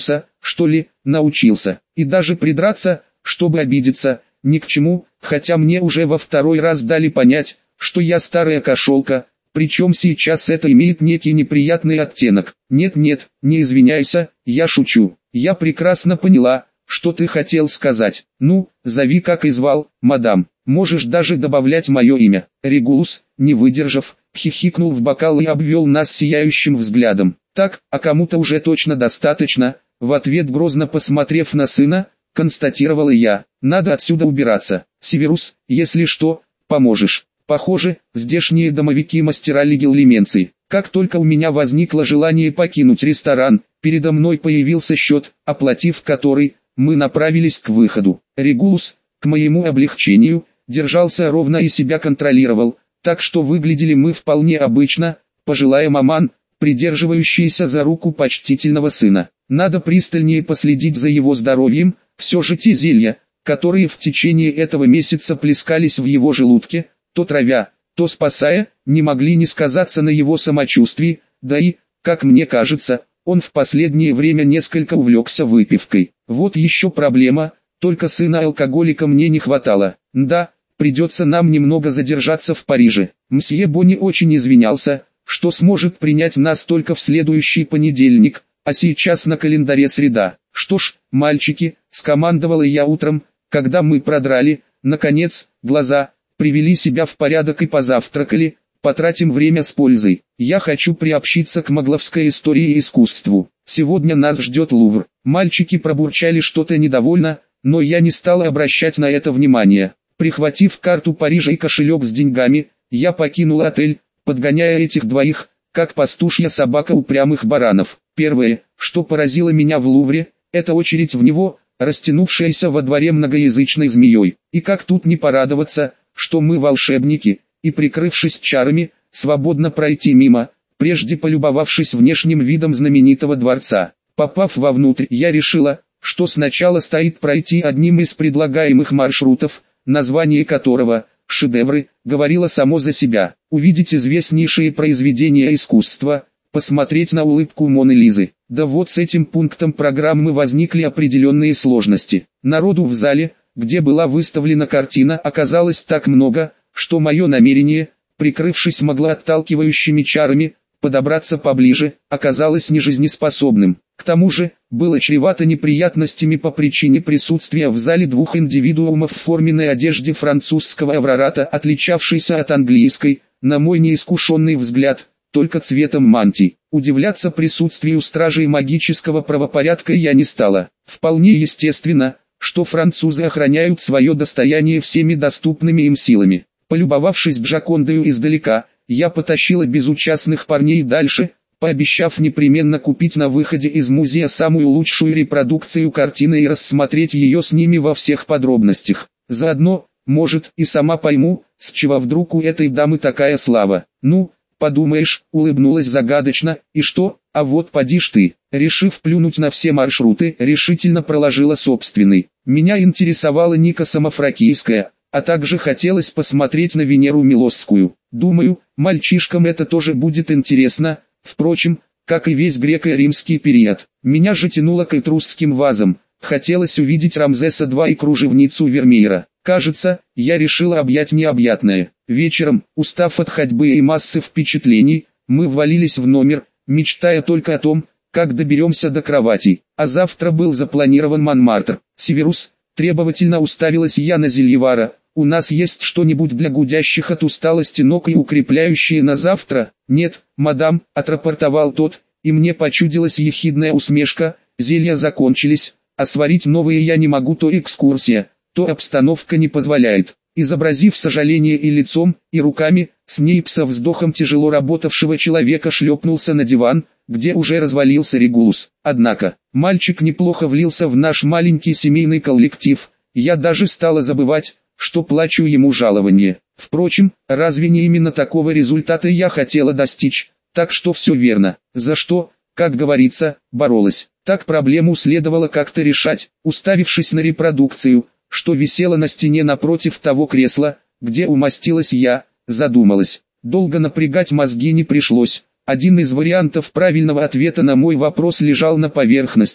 S1: что ли, научился. И даже придраться, чтобы обидеться, ни к чему, хотя мне уже во второй раз дали понять, что я старая кошелка, причем сейчас это имеет некий неприятный оттенок. Нет-нет, не извиняйся, я шучу. Я прекрасно поняла, что ты хотел сказать. Ну, зови как и звал, мадам. Можешь даже добавлять мое имя. Регулус, не выдержав, хихикнул в бокал и обвел нас сияющим взглядом. Так, а кому-то уже точно достаточно. В ответ грозно посмотрев на сына, констатировала я. Надо отсюда убираться. Северус, если что, поможешь. Похоже, здешние домовики мастера легилименции. Как только у меня возникло желание покинуть ресторан, передо мной появился счет, оплатив который, мы направились к выходу. Регулус, к моему облегчению, держался ровно и себя контролировал, так что выглядели мы вполне обычно, пожилая маман, придерживающаяся за руку почтительного сына. Надо пристальнее последить за его здоровьем, все же те зелья, которые в течение этого месяца плескались в его желудке, то травя, то спасая, не могли не сказаться на его самочувствии, да и, как мне кажется, он в последнее время несколько увлекся выпивкой. Вот еще проблема, только сына алкоголика мне не хватало. Да, придется нам немного задержаться в Париже. Мсье Бонни очень извинялся, что сможет принять нас только в следующий понедельник, а сейчас на календаре среда. Что ж, мальчики, скомандовала я утром, когда мы продрали, наконец, глаза, привели себя в порядок и позавтракали, потратим время с пользой. Я хочу приобщиться к магловской истории и искусству. Сегодня нас ждет Лувр. Мальчики пробурчали что-то недовольно, но я не стал обращать на это внимание. Прихватив карту Парижа и кошелек с деньгами, я покинул отель, подгоняя этих двоих, как пастушья собака упрямых баранов. Первое, что поразило меня в Лувре, это очередь в него, растянувшаяся во дворе многоязычной змеей. И как тут не порадоваться, что мы волшебники, и прикрывшись чарами, свободно пройти мимо, прежде полюбовавшись внешним видом знаменитого дворца. Попав вовнутрь, я решила, что сначала стоит пройти одним из предлагаемых маршрутов, название которого «Шедевры» говорило само за себя, увидеть известнейшие произведения искусства, посмотреть на улыбку Моны Лизы. Да вот с этим пунктом программы возникли определенные сложности. Народу в зале, где была выставлена картина, оказалось так много, что мое намерение, прикрывшись отталкивающими чарами, подобраться поближе, оказалось нежизнеспособным. К тому же, было чревато неприятностями по причине присутствия в зале двух индивидуумов в форменной одежде французского аврората, отличавшейся от английской, на мой неискушенный взгляд, только цветом мантий. Удивляться присутствию стражей магического правопорядка я не стала. Вполне естественно, что французы охраняют свое достояние всеми доступными им силами. Полюбовавшись Джокондою издалека, я потащила безучастных парней дальше, пообещав непременно купить на выходе из музея самую лучшую репродукцию картины и рассмотреть ее с ними во всех подробностях. Заодно, может, и сама пойму, с чего вдруг у этой дамы такая слава. Ну, подумаешь, улыбнулась загадочно, и что, а вот поди ж ты. Решив плюнуть на все маршруты, решительно проложила собственный. Меня интересовала Ника Самофракийская, а также хотелось посмотреть на Венеру Милосскую. Думаю, мальчишкам это тоже будет интересно, впрочем, как и весь греко-римский период. Меня же тянуло к этрусским вазам, хотелось увидеть Рамзеса-два и кружевницу Вермеера. Кажется, я решила объять необъятное. Вечером, устав от ходьбы и массы впечатлений, мы ввалились в номер, мечтая только о том, как доберемся до кроватей. А завтра был запланирован Монмартр. Северус, требовательно уставилась я на Зельевара. У нас есть что-нибудь для гудящих от усталости ног и укрепляющие на завтра? Нет, мадам, отрапортовал тот, и мне почудилась ехидная усмешка. Зелья закончились, а сварить новые я не могу, то экскурсия, то обстановка не позволяет. Изобразив сожаление и лицом, и руками, Снейп со вздохом тяжело работавшего человека шлепнулся на диван, где уже развалился Регулус. Однако, мальчик неплохо влился в наш маленький семейный коллектив. Я даже стала забывать, что плачу ему жалование. Впрочем, разве не именно такого результата я хотела достичь? Так что все верно. За что, как говорится, боролась. Так проблему следовало как-то решать. Уставившись на репродукцию, что висела на стене напротив того кресла, где умостилась я, задумалась. Долго напрягать мозги не пришлось. Один из вариантов правильного ответа на мой вопрос лежал на поверхности.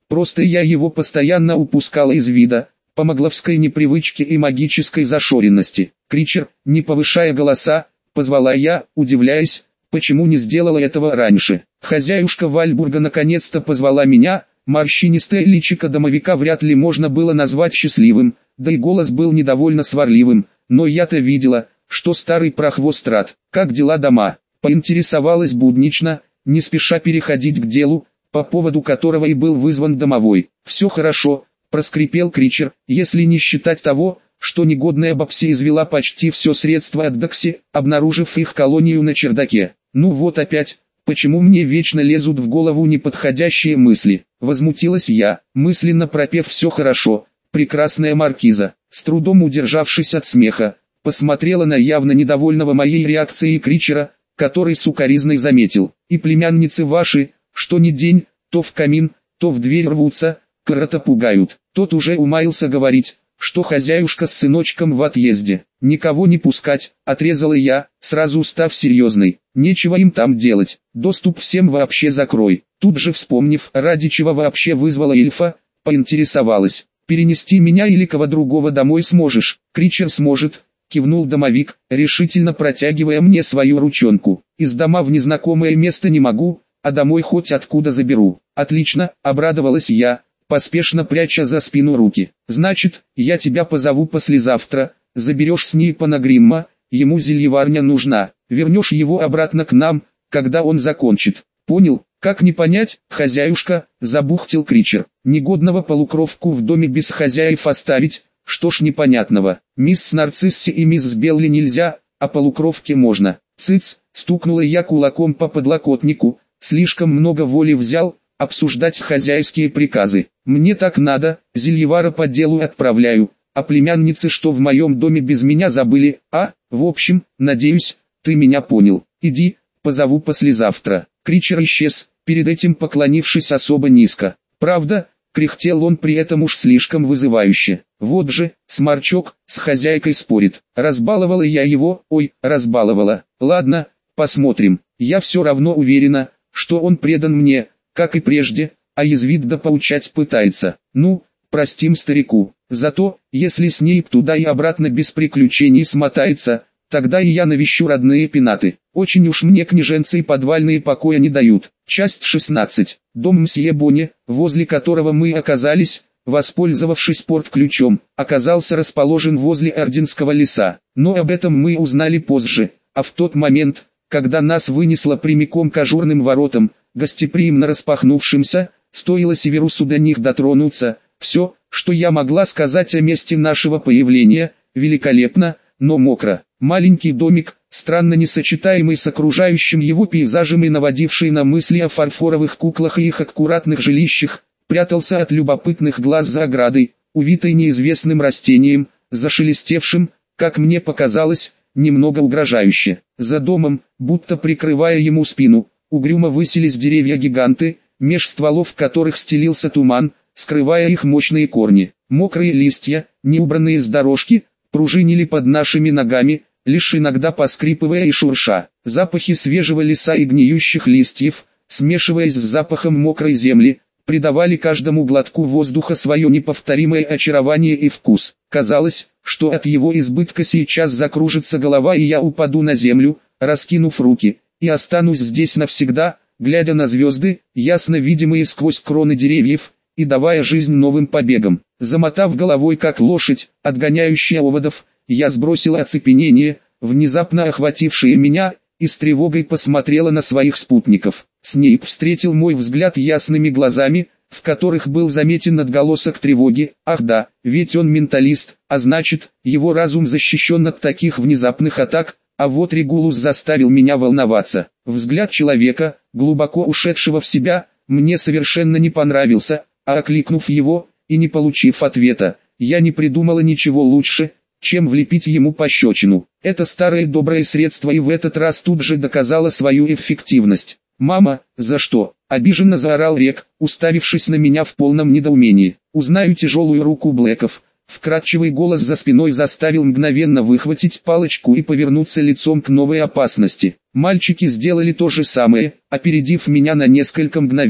S1: просто я его постоянно упускала из вида, по магловской непривычке и магической зашоренности. «Кричер», не повышая голоса, позвала я, удивляясь, почему не сделала этого раньше. Хозяюшка Вальбурга наконец-то позвала меня. Морщинистое личико домовика вряд ли можно было назвать счастливым, да и голос был недовольно сварливым, но я-то видела, что старый прохвост рад. «Как дела дома?» — поинтересовалась буднично, не спеша переходить к делу, по поводу которого и был вызван домовой. «Все хорошо», — проскрипел Кричер, если не считать того, что негодная Бабси извела почти все средства от Дакси, обнаружив их колонию на чердаке. «Ну вот опять, почему мне вечно лезут в голову неподходящие мысли?» — возмутилась я, мысленно пропев «все хорошо». Прекрасная маркиза, с трудом удержавшись от смеха, посмотрела на явно недовольного моей реакцией Кричера, который сукоризной заметил: «И племянницы ваши, что ни день, то в камин, то в дверь рвутся, корота пугают». Тот уже умаился говорить, что хозяюшка с сыночком в отъезде. «Никого не пускать», — отрезала я, сразу став серьезной. «Нечего им там делать, доступ всем вообще закрой». Тут же вспомнив, ради чего вообще вызвала эльфа, поинтересовалась: «Перенести меня или кого другого домой сможешь?» «Кричер сможет», — кивнул домовик, решительно протягивая мне свою ручонку. «Из дома в незнакомое место не могу, а домой хоть откуда заберу». «Отлично», — обрадовалась я, поспешно пряча за спину руки. «Значит, я тебя позову послезавтра, заберешь с ней Панагримма, ему зельеварня нужна, вернешь его обратно к нам, когда он закончит». «Понял, как не понять, хозяюшка», — забухтел Кричер. «Негодного полукровку в доме без хозяев оставить, что ж непонятного? Мисс Нарцисси и мисс Белли нельзя, а полукровке можно». «Цыц», — стукнула я кулаком по подлокотнику, слишком много воли взял, обсуждать хозяйские приказы. «Мне так надо, зельевара по делу отправляю, а племянницы что в моем доме без меня забыли, а? В общем, надеюсь, ты меня понял. Иди, позову послезавтра». Кричер исчез, перед этим поклонившись особо низко. Правда, кряхтел он при этом уж слишком вызывающе. Вот же, сморчок, с хозяйкой спорит. Разбаловала я его, ой, разбаловала. Ладно, посмотрим. Я все равно уверена, что он предан мне, как и прежде, а язвит да поучать пытается. Ну, простим старику. Зато, если с ней туда и обратно без приключений смотается, тогда и я навещу родные пенаты. Очень уж мне княженцы и подвальные покоя не дают. Часть шестнадцать. Дом мсье Бони, возле которого мы оказались, воспользовавшись порт-ключом, оказался расположен возле Орденского леса. Но об этом мы узнали позже, а в тот момент, когда нас вынесло прямиком к ажурным воротам, гостеприимно распахнувшимся, стоило Северусу до них дотронуться. Все, что я могла сказать о месте нашего появления, великолепно, но мокро. Маленький домик, странно несочетаемый с окружающим его пейзажем и наводивший на мысли о фарфоровых куклах и их аккуратных жилищах, прятался от любопытных глаз за оградой, увитой неизвестным растением, зашелестевшим, как мне показалось, немного угрожающе. За домом, будто прикрывая ему спину, угрюмо высились деревья-гиганты, меж стволов которых стелился туман, скрывая их мощные корни. Мокрые листья, неубранные с дорожки, пружинили под нашими ногами, лишь иногда поскрипывая и шурша. Запахи свежего леса и гниющих листьев, смешиваясь с запахом мокрой земли, придавали каждому глотку воздуха свое неповторимое очарование и вкус. Казалось, что от его избытка сейчас закружится голова и я упаду на землю, раскинув руки, и останусь здесь навсегда, глядя на звезды, ясно видимые сквозь кроны деревьев, и давая жизнь новым побегам. Замотав головой как лошадь, отгоняющая оводов, я сбросила оцепенение, внезапно охватившее меня, и с тревогой посмотрела на своих спутников. Снейп встретил мой взгляд ясными глазами, в которых был заметен отголосок тревоги. Ах да, ведь он менталист, а значит, его разум защищен от таких внезапных атак, а вот Регулус заставил меня волноваться. Взгляд человека, глубоко ушедшего в себя, мне совершенно не понравился, а окликнув его, и не получив ответа, я не придумала ничего лучше, чем влепить ему пощечину. Это старое доброе средство и в этот раз тут же доказало свою эффективность. «Мама, за что?» – обиженно заорал Рек, уставившись на меня в полном недоумении. Узнаю тяжелую руку Блэков. Вкрадчивый голос за спиной заставил мгновенно выхватить палочку и повернуться лицом к новой опасности. Мальчики сделали то же самое, опередив меня на несколько мгновений.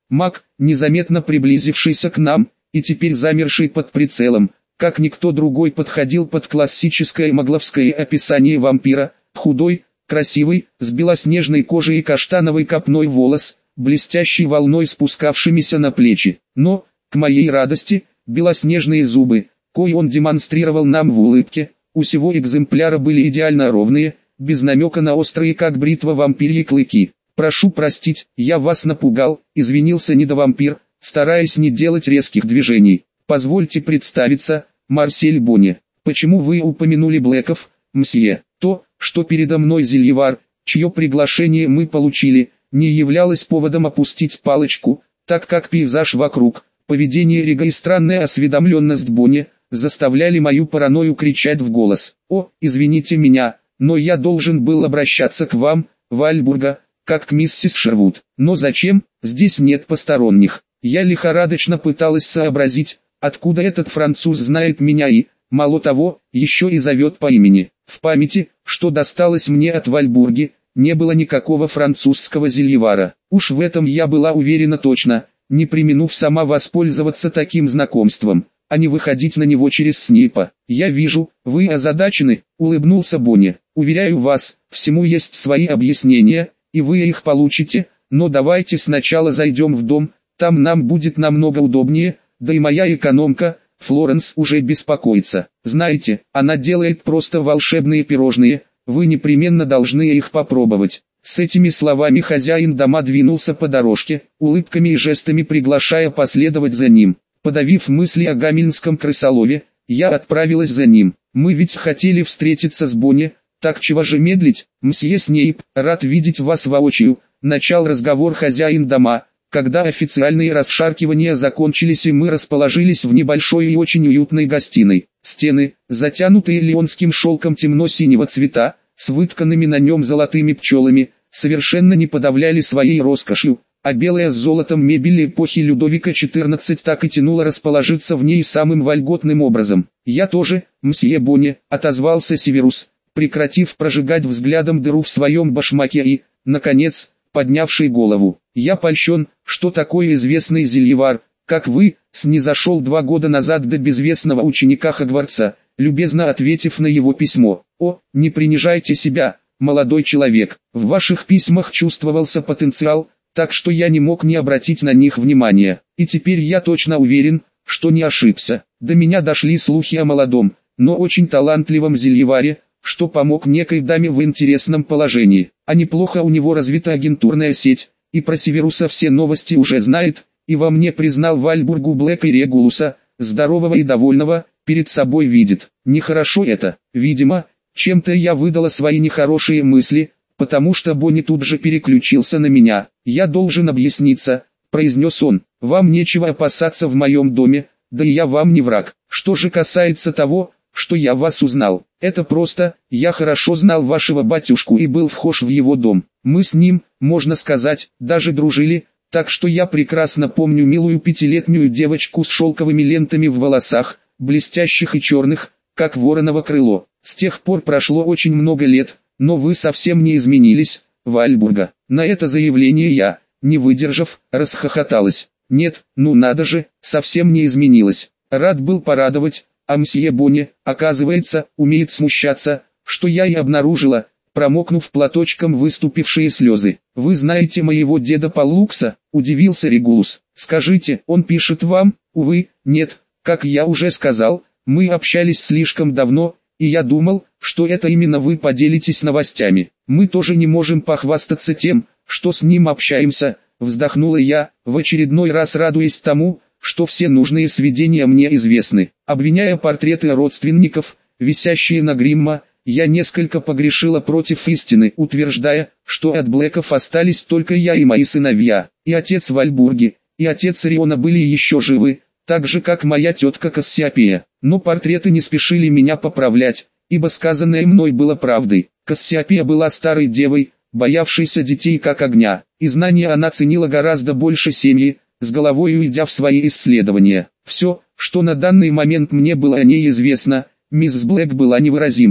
S1: Маг, незаметно приблизившийся к нам, и теперь замерший под прицелом, как никто другой подходил под классическое магловское описание вампира, худой, красивый, с белоснежной кожей и каштановой копной волос, блестящей волной спускавшимися на плечи. Но, к моей радости, белоснежные зубы, кои он демонстрировал нам в улыбке, у сего экземпляра были идеально ровные, без намека на острые как бритва вампирьи клыки. «Прошу простить, я вас напугал», — извинился недовампир, стараясь не делать резких движений. «Позвольте представиться, Марсель Бони. Почему вы упомянули Блэков, мсье? То, что передо мной зельевар, чье приглашение мы получили, не являлось поводом опустить палочку, так как пейзаж вокруг, поведение Рига и странная осведомленность Бони, заставляли мою паранойю кричать в голос. О, извините меня, но я должен был обращаться к вам, Вальбурга, как к миссис Шервуд. Но зачем? Здесь нет посторонних». Я лихорадочно пыталась сообразить, откуда этот француз знает меня и, мало того, еще и зовет по имени. В памяти, что досталось мне от Вальбурги, не было никакого французского зельевара. Уж в этом я была уверена точно, не преминув сама воспользоваться таким знакомством, а не выходить на него через Снейпа. «Я вижу, вы озадачены», — улыбнулся Бони. «Уверяю вас, всему есть свои объяснения, и вы их получите, но давайте сначала зайдем в дом, там нам будет намного удобнее, да и моя экономка, Флоренс, уже беспокоится. Знаете, она делает просто волшебные пирожные, вы непременно должны их попробовать». С этими словами хозяин дома двинулся по дорожке, улыбками и жестами приглашая последовать за ним. Подавив мысли о гамельнском крысолове, я отправилась за ним. «Мы ведь хотели встретиться с Бони, так чего же медлить, мсье Снейп, рад видеть вас воочию», — начал разговор хозяин дома, когда официальные расшаркивания закончились и мы расположились в небольшой и очень уютной гостиной. Стены, затянутые леонским шелком темно-синего цвета, с вытканными на нем золотыми пчелами, совершенно не подавляли своей роскошью, а белая с золотом мебель эпохи Людовика четырнадцатого так и тянула расположиться в ней самым вольготным образом. «Я тоже, мсье Бони», — отозвался Северус, прекратив прожигать взглядом дыру в своем башмаке и, наконец, поднявший голову. «Я польщен, что такой известный зельевар, как вы, снизошел два года назад до безвестного ученика Хогвартса», любезно ответив на его письмо. «О, не принижайте себя, молодой человек, в ваших письмах чувствовался потенциал, так что я не мог не обратить на них внимания, и теперь я точно уверен, что не ошибся. До меня дошли слухи о молодом, но очень талантливом зельеваре, что помог некой даме в интересном положении, а неплохо у него развита агентурная сеть, и про Северуса все новости уже знает, и во мне признал Вальбургу Блэка и Регулуса, здорового и довольного, перед собой видит. Нехорошо это, видимо, чем-то я выдала свои нехорошие мысли, потому что Бони тут же переключился на меня. «Я должен объясниться», — произнес он, — «вам нечего опасаться в моем доме, да и я вам не враг. Что же касается того, что я вас узнал, это просто, я хорошо знал вашего батюшку и был вхож в его дом. Мы с ним, можно сказать, даже дружили, так что я прекрасно помню милую пятилетнюю девочку с шелковыми лентами в волосах, блестящих и черных, как вороново крыло. С тех пор прошло очень много лет, но вы совсем не изменились, Вальбурга». На это заявление я, не выдержав, расхохоталась. «Нет, ну надо же, совсем не изменилась. Рад был порадовать, а мсье Бони, оказывается, умеет смущаться, что я и обнаружила, промокнув платочком выступившие слезы. «Вы знаете моего деда Паллукса?» – удивился Регулус. «Скажите, он пишет вам?» «Увы, нет, как я уже сказал, мы общались слишком давно, и я думал, что это именно вы поделитесь новостями. Мы тоже не можем похвастаться тем, что с ним общаемся», – вздохнула я, в очередной раз радуясь тому, что все нужные сведения мне известны. Обвиняя портреты родственников, висящие на гримма, я несколько погрешила против истины, утверждая, что от Блэков остались только я и мои сыновья, и отец Вальбурги, и отец Риона были еще живы, так же как моя тетка Кассиопея. Но портреты не спешили меня поправлять, ибо сказанное мной было правдой. Кассиопея была старой девой, боявшейся детей как огня, и знания она ценила гораздо больше семьи, с головой уйдя в свои исследования. Все, что на данный момент мне было о ней известно, мисс Блэк была невыразимцем.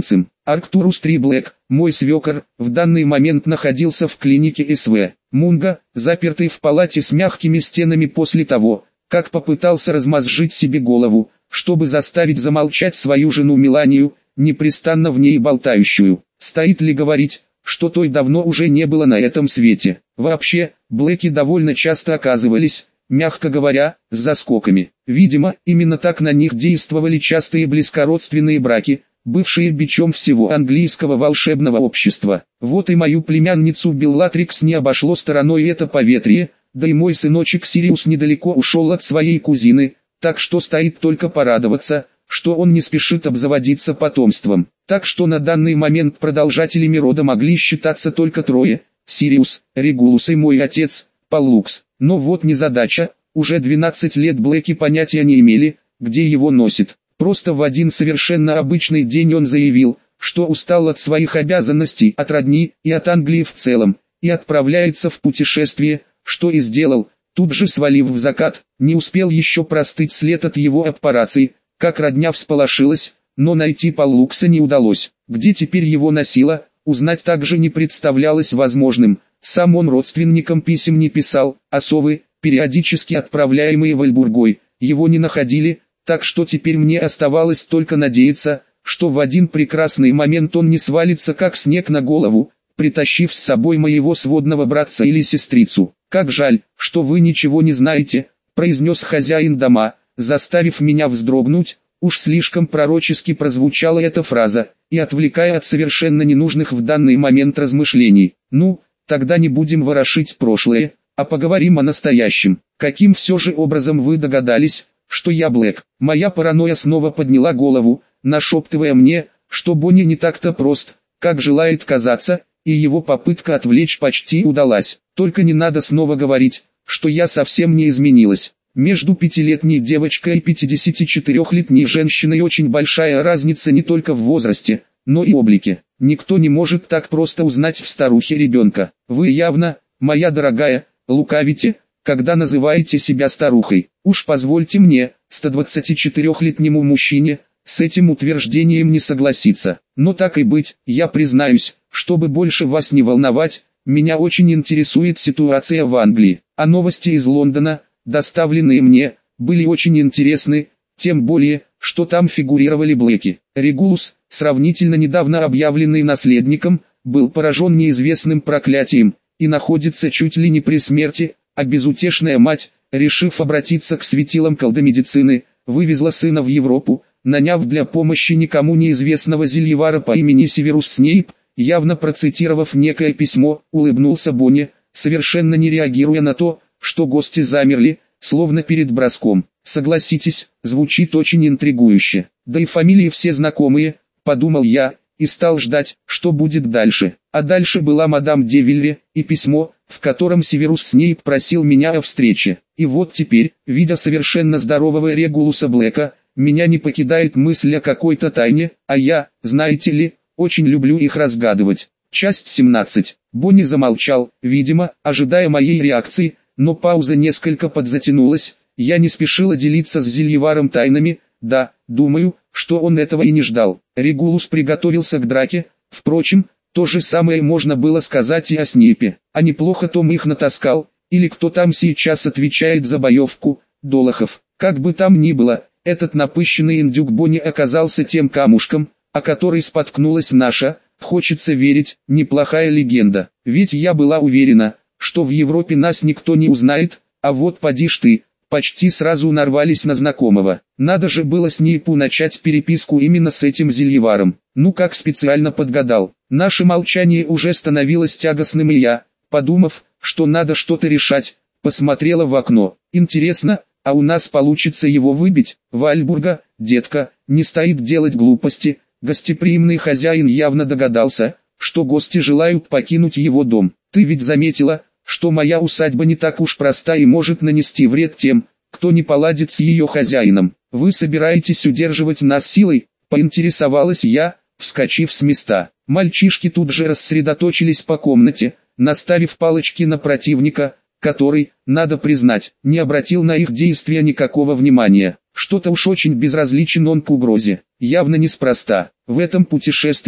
S1: Арктурус Триблэк, мой свекор, в данный момент находился в клинике эс вэ Мунга, запертый в палате с мягкими стенами после того, как попытался размозжить себе голову, чтобы заставить замолчать свою жену Меланию, непрестанно в ней болтающую. Стоит ли говорить, что той давно уже не было на этом свете. Вообще, Блэки довольно часто оказывались, мягко говоря, с заскоками. Видимо, именно так на них действовали частые близкородственные браки, бывшие бичом всего английского волшебного общества. Вот и мою племянницу Беллатрикс не обошло стороной это поветрие, да и мой сыночек Сириус недалеко ушел от своей кузины, так что стоит только порадоваться, что он не спешит обзаводиться потомством. Так что на данный момент продолжателями рода могли считаться только трое: Сириус, Регулус и мой отец, Паллукс. Но вот незадача, уже двенадцать лет Блэки понятия не имели, где его носит. Просто в один совершенно обычный день он заявил, что устал от своих обязанностей, от родни и от Англии в целом, и отправляется в путешествие, что и сделал, тут же свалив в закат. Не успел еще простыть след от его операции, как родня всполошилась, но найти Паллукса не удалось. Где теперь его носило, узнать также не представлялось возможным. Сам он родственникам писем не писал, а совы, периодически отправляемые в Альбургой, его не находили, так что теперь мне оставалось только надеяться, что в один прекрасный момент он не свалится как снег на голову, притащив с собой моего сводного братца или сестрицу. «Как жаль, что вы ничего не знаете», — произнес хозяин дома, заставив меня вздрогнуть. Уж слишком пророчески прозвучала эта фраза, и отвлекая от совершенно ненужных в данный момент размышлений. «Ну, тогда не будем ворошить прошлое, а поговорим о настоящем. Каким все же образом вы догадались, что я Блэк?» Моя паранойя снова подняла голову, нашептывая мне, что Бонни не так-то прост, как желает казаться, и его попытка отвлечь почти удалась. Только не надо снова говорить, что я совсем не изменилась. Между пятилетней девочкой и пятидесятичетырехлетней женщиной очень большая разница не только в возрасте, но и облике. Никто не может так просто узнать в старухе ребенка. Вы явно, моя дорогая, лукавите, когда называете себя старухой. Уж позвольте мне, стодвадцатичетырехлетнему мужчине, с этим утверждением не согласиться. Но так и быть, я признаюсь, чтобы больше вас не волновать, меня очень интересует ситуация в Англии. А новости из Лондона, доставленные мне, были очень интересны, тем более, что там фигурировали Блэки. Регулус, сравнительно недавно объявленный наследником, был поражен неизвестным проклятием, и находится чуть ли не при смерти, а безутешная мать, решив обратиться к светилам колдомедицины, вывезла сына в Европу, наняв для помощи никому неизвестного зельевара по имени Северус Снейп. Явно процитировав некое письмо, улыбнулся Бонни, совершенно не реагируя на то, что гости замерли, словно перед броском. Согласитесь, звучит очень интригующе. Да и фамилии все знакомые, подумал я, и стал ждать, что будет дальше. А дальше была мадам де Вильре, и письмо, в котором Северус Снейп просил меня о встрече. И вот теперь, видя совершенно здорового Регулуса Блэка, меня не покидает мысль о какой-то тайне, а я, знаете ли, очень люблю их разгадывать. Часть семнадцать. Бонни замолчал, видимо, ожидая моей реакции, но пауза несколько подзатянулась. Я не спешила делиться с зельеваром тайнами, да, думаю, что он этого и не ждал. Регулус приготовился к драке, впрочем, то же самое можно было сказать и о Снейпе. А неплохо Том их натаскал, или кто там сейчас отвечает за боевку, Долохов. Как бы там ни было, этот напыщенный индюк Бонни оказался тем камушком, о который споткнулась наша, хочется верить, неплохая легенда. Ведь я была уверена, что в Европе нас никто не узнает, а вот поди ж ты, почти сразу нарвались на знакомого. Надо же было Снейпу начать переписку именно с этим зельеваром. Ну как специально подгадал. Наше молчание уже становилось тягостным, и я, подумав, что надо что-то решать, посмотрела в окно. Интересно, а у нас получится его выбить? Вальбурга, детка, не стоит делать глупости. Гостеприимный хозяин явно догадался, что гости желают покинуть его дом. Ты ведь заметила, что моя усадьба не так уж проста и может нанести вред тем, кто не поладит с ее хозяином. Вы собираетесь удерживать нас силой? Поинтересовалась я, вскочив с места. Мальчишки тут же рассредоточились по комнате, наставив палочки на противника, который, надо признать, не обратил на их действия никакого внимания. Что-то уж очень безразличен он к угрозе. Явно неспроста. В этом путешествии,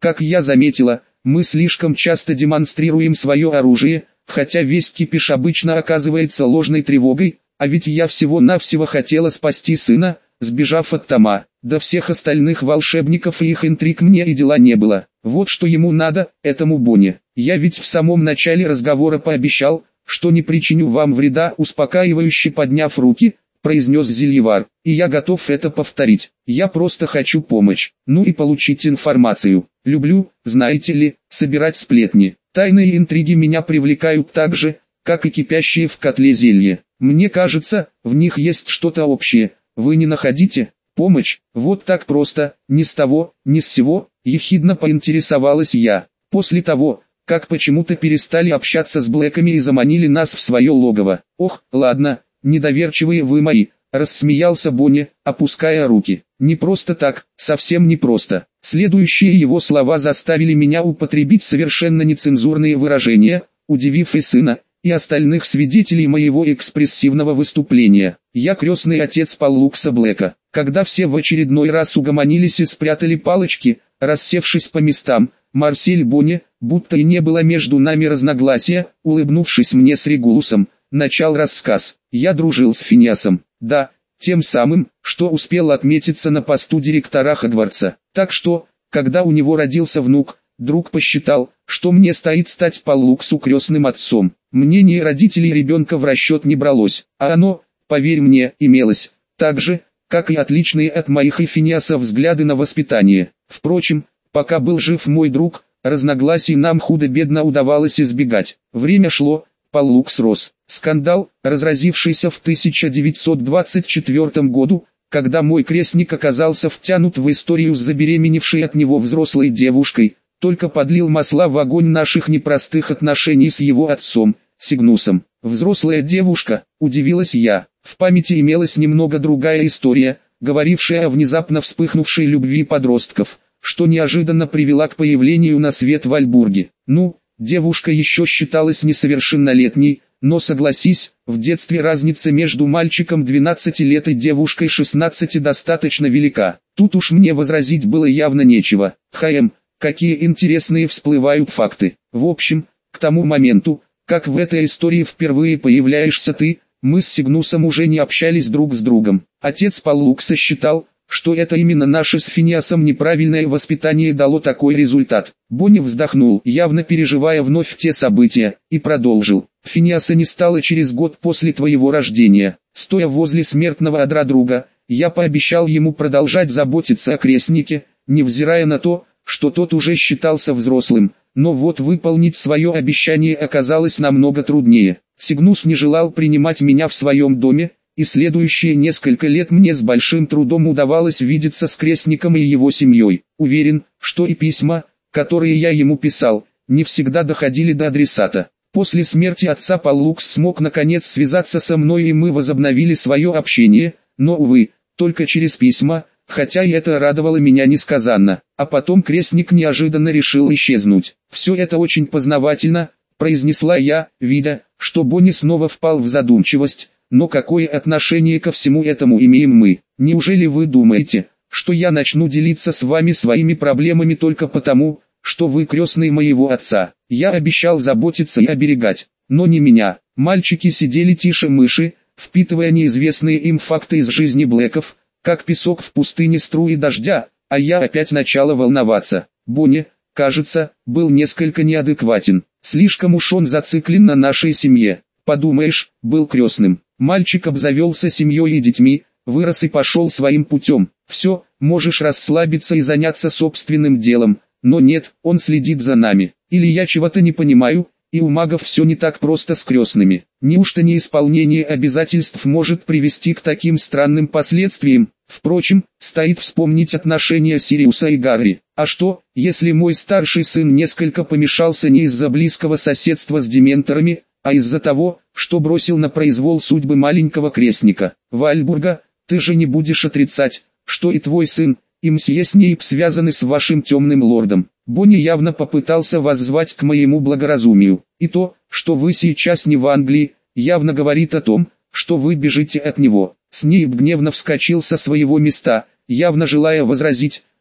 S1: Как я заметила, мы слишком часто демонстрируем свое оружие, хотя весь кипиш обычно оказывается ложной тревогой, а ведь я всего-навсего хотела спасти сына, сбежав от Тома. До всех остальных волшебников и их интриг мне и дела не было. Вот что ему надо, этому Бонни. Я ведь в самом начале разговора пообещал, что не причиню вам вреда, успокаивающе подняв руки, произнес Зельевар. И я готов это повторить. Я просто хочу помочь, ну и получить информацию. Люблю, знаете ли, собирать сплетни. Тайные интриги меня привлекают так же, как и кипящие в котле зелье. Мне кажется, в них есть что-то общее. Вы не находите? Помощь, вот так просто, ни с того, ни с сего, ехидно поинтересовалась я. После того, как почему-то перестали общаться с Блэками и заманили нас в свое логово. Ох, ладно, недоверчивые вы мои, рассмеялся Бонни, опуская руки. Не просто так, совсем не просто. Следующие его слова заставили меня употребить совершенно нецензурные выражения, удивив и сына, и остальных свидетелей моего экспрессивного выступления. Я крестный отец Паллукса Блэка. Когда все в очередной раз угомонились и спрятали палочки, рассевшись по местам, Марсель Бонни, будто и не было между нами разногласия, улыбнувшись мне с Регулусом, начал рассказ. Я дружил с Финиасом, да, тем самым, что успел отметиться на посту директора Хогвартса. Так что, когда у него родился внук, друг посчитал, что мне стоит стать Паллуксу крестным отцом. Мнение родителей ребенка в расчет не бралось, а оно, поверь мне, имелось, так же, как и отличные от моих и Финиаса взгляды на воспитание. Впрочем, пока был жив мой друг, разногласий нам худо-бедно удавалось избегать. Время шло, Паллукс рос. Скандал, разразившийся в тысяча девятьсот двадцать четвёртом году, когда мой крестник оказался втянут в историю с забеременевшей от него взрослой девушкой, только подлил масла в огонь наших непростых отношений с его отцом, Сигнусом. Взрослая девушка, удивилась я. В памяти имелась немного другая история, говорившая о внезапно вспыхнувшей любви подростков, что неожиданно привела к появлению на свет в Альбурге. Ну, девушка еще считалась несовершеннолетней, но согласись, в детстве разница между мальчиком двенадцати лет и девушкой шестнадцати достаточно велика. Тут уж мне возразить было явно нечего. Хм, какие интересные всплывают факты. В общем, к тому моменту, как в этой истории впервые появляешься ты, мы с Сигнусом уже не общались друг с другом. Отец Паллукса считал, что это именно наше с Финиасом неправильное воспитание дало такой результат. Бонни вздохнул, явно переживая вновь те события, и продолжил. Финиаса не стало через год после твоего рождения. Стоя возле смертного одра друга, я пообещал ему продолжать заботиться о крестнике, невзирая на то, что тот уже считался взрослым. Но вот выполнить свое обещание оказалось намного труднее. Сигнус не желал принимать меня в своем доме, и следующие несколько лет мне с большим трудом удавалось видеться с крестником и его семьей. Уверен, что и письма, которые я ему писал, не всегда доходили до адресата. После смерти отца Паллукс смог наконец связаться со мной, и мы возобновили свое общение, но, увы, только через письма, хотя и это радовало меня несказанно. А потом крестник неожиданно решил исчезнуть. «Все это очень познавательно», — произнесла я, видя, что Бонни снова впал в задумчивость. «Но какое отношение ко всему этому имеем мы? Неужели вы думаете, что я начну делиться с вами своими проблемами только потому, что вы крестный моего отца? Я обещал заботиться и оберегать, но не меня». Мальчики сидели тише мыши, впитывая неизвестные им факты из жизни Блэков, как песок в пустыне струи дождя, а я опять начала волноваться. Бонни, кажется, был несколько неадекватен. Слишком уж он зациклен на нашей семье. Подумаешь, был крестным. Мальчик обзавелся семьей и детьми, вырос и пошел своим путем. Все, можешь расслабиться и заняться собственным делом. Но нет, он следит за нами. Или я чего-то не понимаю, и у магов все не так просто с крестными. Неужто неисполнение обязательств может привести к таким странным последствиям? Впрочем, стоит вспомнить отношения Сириуса и Гарри. А что, если мой старший сын несколько помешался не из-за близкого соседства с дементорами, а из-за того, что бросил на произвол судьбы маленького крестника? Вальбурга, ты же не будешь отрицать, что и твой сын, и мсье Снейп связаны с вашим темным лордом. Бонни явно попытался воззвать к моему благоразумию. И то, что вы сейчас не в Англии, явно говорит о том, что вы бежите от него. Снейп гневно вскочил со своего места, явно желая возразить,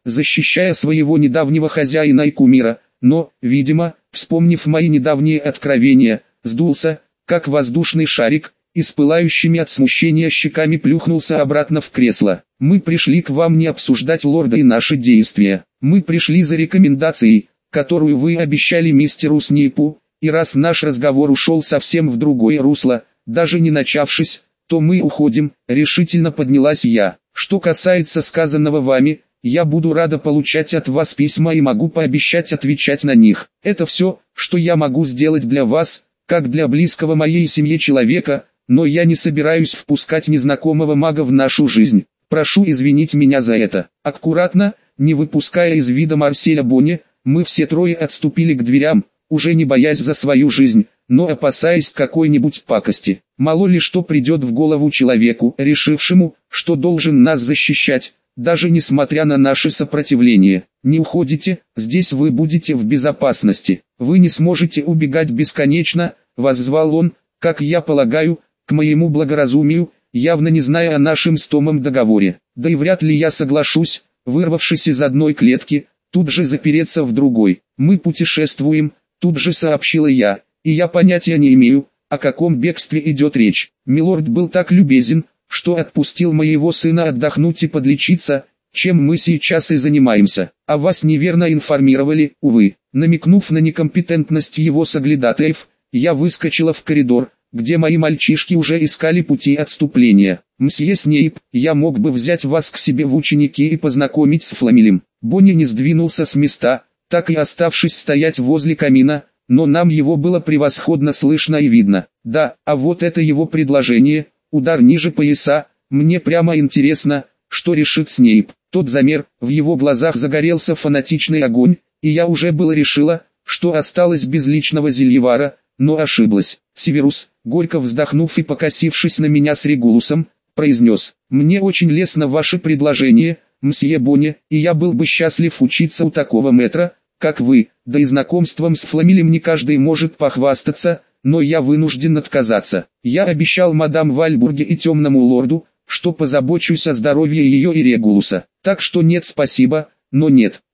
S1: защищая своего недавнего хозяина и кумира, но, видимо, вспомнив мои недавние откровения, сдулся, как воздушный шарик, и с пылающими от смущения щеками плюхнулся обратно в кресло. «Мы пришли к вам не обсуждать лорда и наши действия. Мы пришли за рекомендацией, которую вы обещали мистеру Снейпу, и раз наш разговор ушел совсем в другое русло, даже не начавшись, то мы уходим», — решительно поднялась я. «Что касается сказанного вами, я буду рада получать от вас письма и могу пообещать отвечать на них. Это все, что я могу сделать для вас, как для близкого моей семье человека, но я не собираюсь впускать незнакомого мага в нашу жизнь. Прошу извинить меня за это». Аккуратно, не выпуская из вида Марселя Бони, мы все трое отступили к дверям, уже не боясь за свою жизнь, но опасаясь какой-нибудь пакости. Мало ли что придет в голову человеку, решившему, что должен нас защищать, даже несмотря на наше сопротивление. «Не уходите, здесь вы будете в безопасности. Вы не сможете убегать бесконечно», — воззвал он, как я полагаю, к моему благоразумию, явно не зная о нашем с Томом договоре. Да и вряд ли я соглашусь, вырвавшись из одной клетки, тут же запереться в другой. «Мы путешествуем», — тут же сообщила я, — «и я понятия не имею, о каком бегстве идет речь. Милорд был так любезен, что отпустил моего сына отдохнуть и подлечиться, чем мы сейчас и занимаемся. А вас неверно информировали, увы». Намекнув на некомпетентность его соглядатаев, я выскочила в коридор, где мои мальчишки уже искали пути отступления. «Мсье Снейп, я мог бы взять вас к себе в ученики и познакомить с Фламелем». Бонни не сдвинулся с места, так и оставшись стоять возле камина, но нам его было превосходно слышно и видно. «Да, а вот это его предложение, удар ниже пояса, мне прямо интересно, что решит Снейп». Тот замер, в его глазах загорелся фанатичный огонь, и я уже было решила, что осталась без личного зельевара, но ошиблась. Северус, горько вздохнув и покосившись на меня с Регулусом, произнес: «Мне очень лестно ваше предложение, мсье Бонни, и я был бы счастлив учиться у такого мэтра, как вы, да и знакомством с Фламелем не каждый может похвастаться, но я вынужден отказаться. Я обещал мадам Вальбурге и темному лорду, что позабочусь о здоровье ее и Регулуса, так что нет, спасибо, но нет».